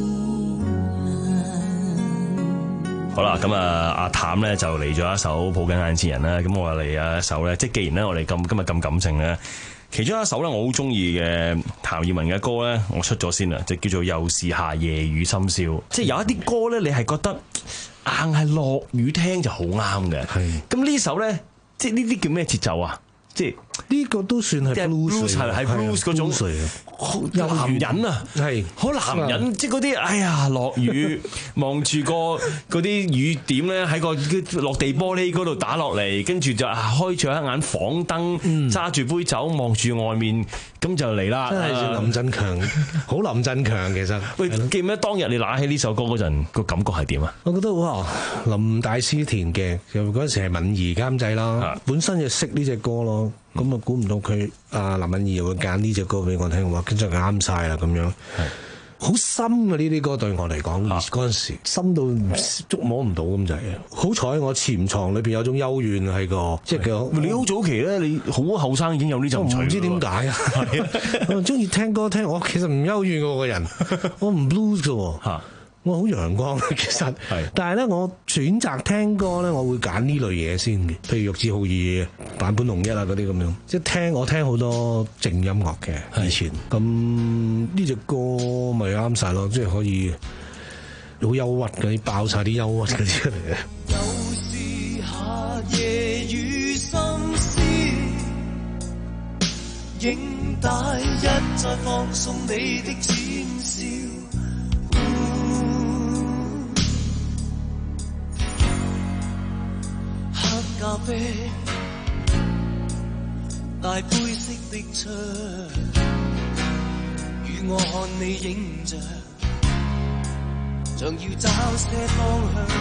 人。 好啦，咁啊，阿譚咧就嚟咗一首抱緊眼前人啦。咁我嚟啊一首咧，即係既然咧我哋咁今日咁感性咧，其中一首咧我好中意嘅譚耀文嘅歌咧，我出咗先啦，就叫做《又是夏夜雨深宵》。即係有一啲歌咧，你係覺得硬係落雨聽就好啱嘅。係。咁呢首咧，即係呢啲叫咩節奏啊？即係呢個都算係 blues 係係 blues 嗰種男人啊，係好男人，即係嗰啲哎呀落雨，望住個嗰啲雨點咧喺個落地玻璃嗰度打落嚟，跟住就開住一眼房燈，揸住杯酒望住外面，咁就嚟啦。 真係林振強，好林振強其實。 喂，記唔記得當日你拿起呢首歌嗰陣個感覺係點啊？ 我覺得哇，林大師填嘅，就嗰陣時係敏儀監製啦，本身就識呢隻歌咯。咁啊，估唔到佢啊林敏儀又會揀呢隻歌俾我聽，話跟住啱晒啦咁樣，好深啊！呢啲歌對我嚟講，嗰陣時深到捉摸唔到咁滯啊！好彩我潛藏裏邊有種幽怨喺個，即係叫你好早期咧，你好後生已經有呢種， 唔知點解啊！我中意聽歌聽，我其實唔幽怨嘅個人，我唔 blues 嘅嚇。我好陽光其實，但係咧我選擇聽歌咧，我會揀呢類嘢先嘅，譬如玉置浩二、坂本龍一啊嗰啲咁樣，即係聽我聽好多靜音樂嘅以前，咁呢隻歌咪啱晒咯，即係可以好憂鬱嗰啲，爆晒啲憂鬱嗰啲出嚟嘅。 又是夏夜雨深宵，應帶一再放送你的淺笑。咖啡，大杯式的窗，與我看你影像，像要找些方向。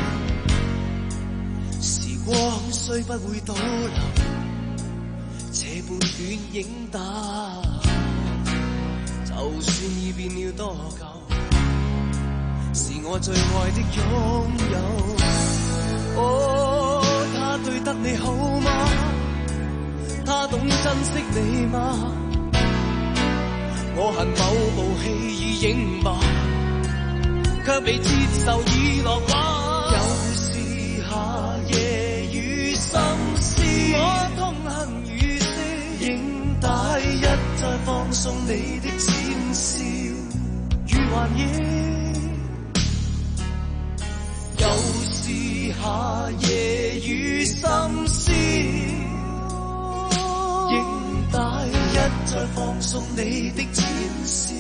時光雖不會倒流，這半卷影帶，就算已變了多久，是我最愛的擁有。哦，他對得你好嗎？他懂珍惜你嗎？我恨某部戲已影罷，卻被接受已落畫。又是夏夜雨深宵，我痛恨雨色，應帶一再放送你的淺笑與幻影。又是夏夜雨深宵，應帶一再放送你的淺笑。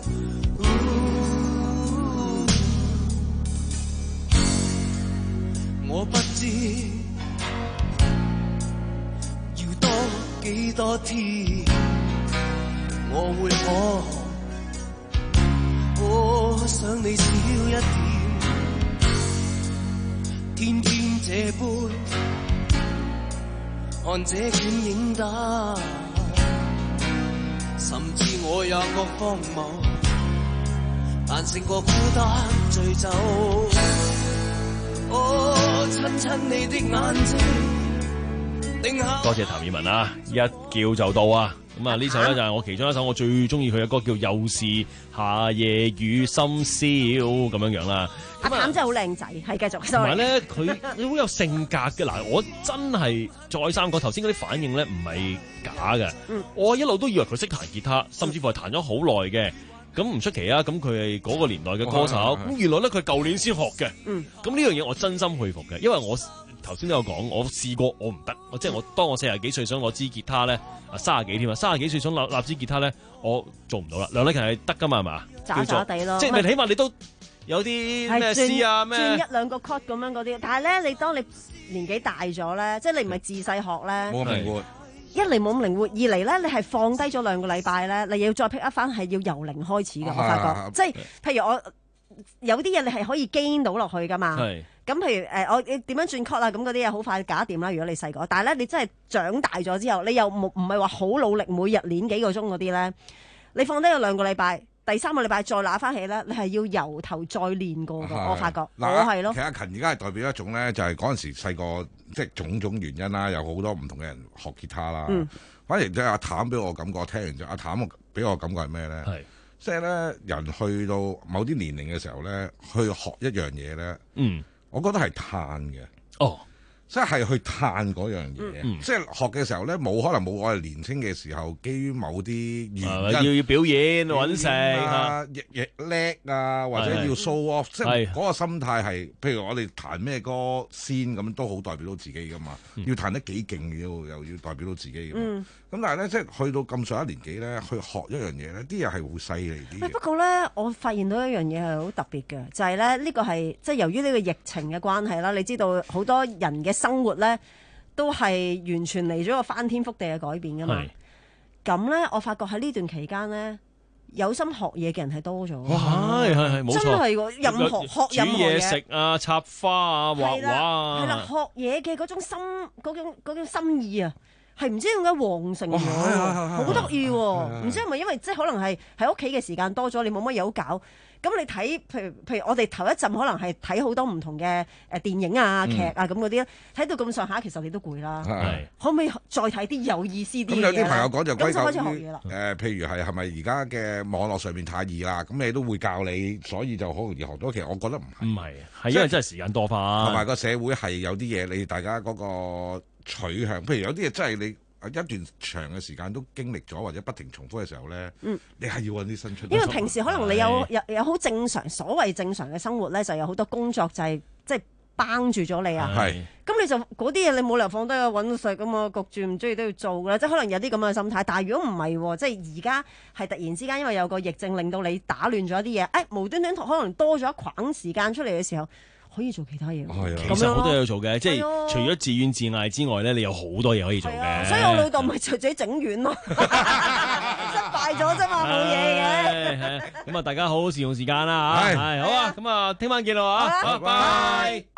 我不知要多幾多天，我會可我想你少一點。天天這般看這卷影帶，甚至我也覺荒謬，但勝過孤單醉酒。哦，親親你的眼睛，定下。 多謝譚耀文啊！一叫就到啊！咁啊，呢首咧就係我其中一首我最中意佢嘅歌，叫《又是夏夜雨深宵》咁樣樣啦。 阿譚真係好靚仔，係繼續。 同埋咧，佢好有性格嘅。嗱，我真係再三講頭先嗰啲反應咧，唔係假嘅。嗯、我一路都以為佢識彈吉他，甚至乎係彈咗好耐嘅。咁唔出奇啊！咁佢係嗰個年代嘅歌手，咁、哦、原來咧佢舊年先學嘅。咁呢樣嘢我真心佩服嘅，因為我頭先都有講，我試過我唔得，我即係我當我四十幾歲想攞支吉他咧，啊三十幾添啊，三十幾歲想立立支吉他咧，我做唔到啦。梁禮勤係得㗎嘛係嘛？ 渣渣地咯， 即係你起碼你都有啲咩 C 啊咩？ 轉一兩個 chord 咁樣嗰啲，但係咧你當你年紀大咗咧，即係你唔係自細學咧， 冇咁靈活。 一嚟冇咁靈活，二嚟咧你係放低咗兩個禮拜咧，你要再 pick up 翻係要由零開始嘅。我發覺，即係譬如我有啲嘢你係可以 gain 到落去噶嘛。咁譬如誒，我你點樣轉 chord 啊？咁嗰啲嘢好快搞掂啦。如果你細個，但係咧你真係長大咗之後，你又冇唔係話好努力，每日練幾個鐘嗰啲咧，你放低咗兩個禮拜。第三個禮拜再拿翻起咧，你係要由頭再練過嘅。我發覺，我係咯。 其實阿勤而家係代表一種咧，就係嗰陣時細個即係種種原因啦，有好多唔同嘅人學吉他啦。嗯、反而即係阿譚俾我感覺，聽完之後，阿譚俾我感覺係咩咧？係即係咧，人去到某啲年齡嘅時候咧，去學一樣嘢咧，嗯，我覺得係嘆嘅。哦。即係去嘆嗰樣嘢，嗯、即係學嘅時候咧，冇可能冇我哋年青嘅時候，基於某啲原因， 要要表演揾食啊，亦亦叻啊，或者要 show off，即係嗰個心態係，譬如我哋彈咩歌先咁，都好代表到自己噶嘛。嗯、要彈得幾勁，要又要代表到自己噶嘛。咁、嗯、但係咧，即係去到咁上一年紀咧，去學一樣嘢咧，啲嘢係會犀利啲。 不過咧，我發現到一樣嘢係好特別嘅，就係咧呢個係即係由於呢個疫情嘅關係啦，你知道好多人嘅生活咧都係完全嚟咗個翻天覆地嘅改變噶嘛。咁咧，我發覺喺呢段期間咧，有心學嘢嘅人係多咗。 係係係，冇錯。 真係喎，任何學任何嘢， 煮嘢食啊、插花啊、畫畫啊， 係啦，學嘢嘅嗰種心嗰種嗰種心意啊，係唔知點解旺盛咗，好得意喎！唔知係咪因為即係可能係喺屋企嘅時間多咗，你冇乜嘢好搞。咁你睇，譬如譬如我哋頭一陣可能係睇好多唔同嘅誒電影啊、劇啊咁嗰啲，睇到咁上下，其實你都攰啦。可唔可以再睇啲有意思啲嘅？ 咁有啲朋友講就歸咎於誒， 譬如係係咪而家嘅網絡上面太易啦？咁你都會教你，所以就好容易學到。其實我覺得唔係， 唔係，係因為真係時間多返， 同埋個社會係有啲嘢，你大家嗰個取向，譬如有啲嘢真係你。一段長嘅時間都經歷咗，或者不停重複嘅時候咧，嗯、你係要揾啲新出。 因為平時可能你有有有好正常，所謂正常嘅生活咧，就有好多工作就係即係綁住咗你啊。係，咁你就嗰啲嘢你冇理由放低去揾食噶嘛，焗住唔中意都要做噶啦。即係可能有啲咁嘅心態，但係如果唔係，即係而家係突然之間因為有個疫症令到你打亂咗一啲嘢，誒、哎、無端端可能多咗一khoảng時間出嚟嘅時候。可以做其他嘢， 其實好多嘢要做嘅，即係除咗自怨自艾之外咧，你有好多嘢可以做嘅。 所以我老豆咪就自己整完咯，失敗咗啫嘛，冇嘢嘅。 咁啊，大家好好善用時間啦嚇，係好啊，咁啊，聽晚見啦嚇，拜拜。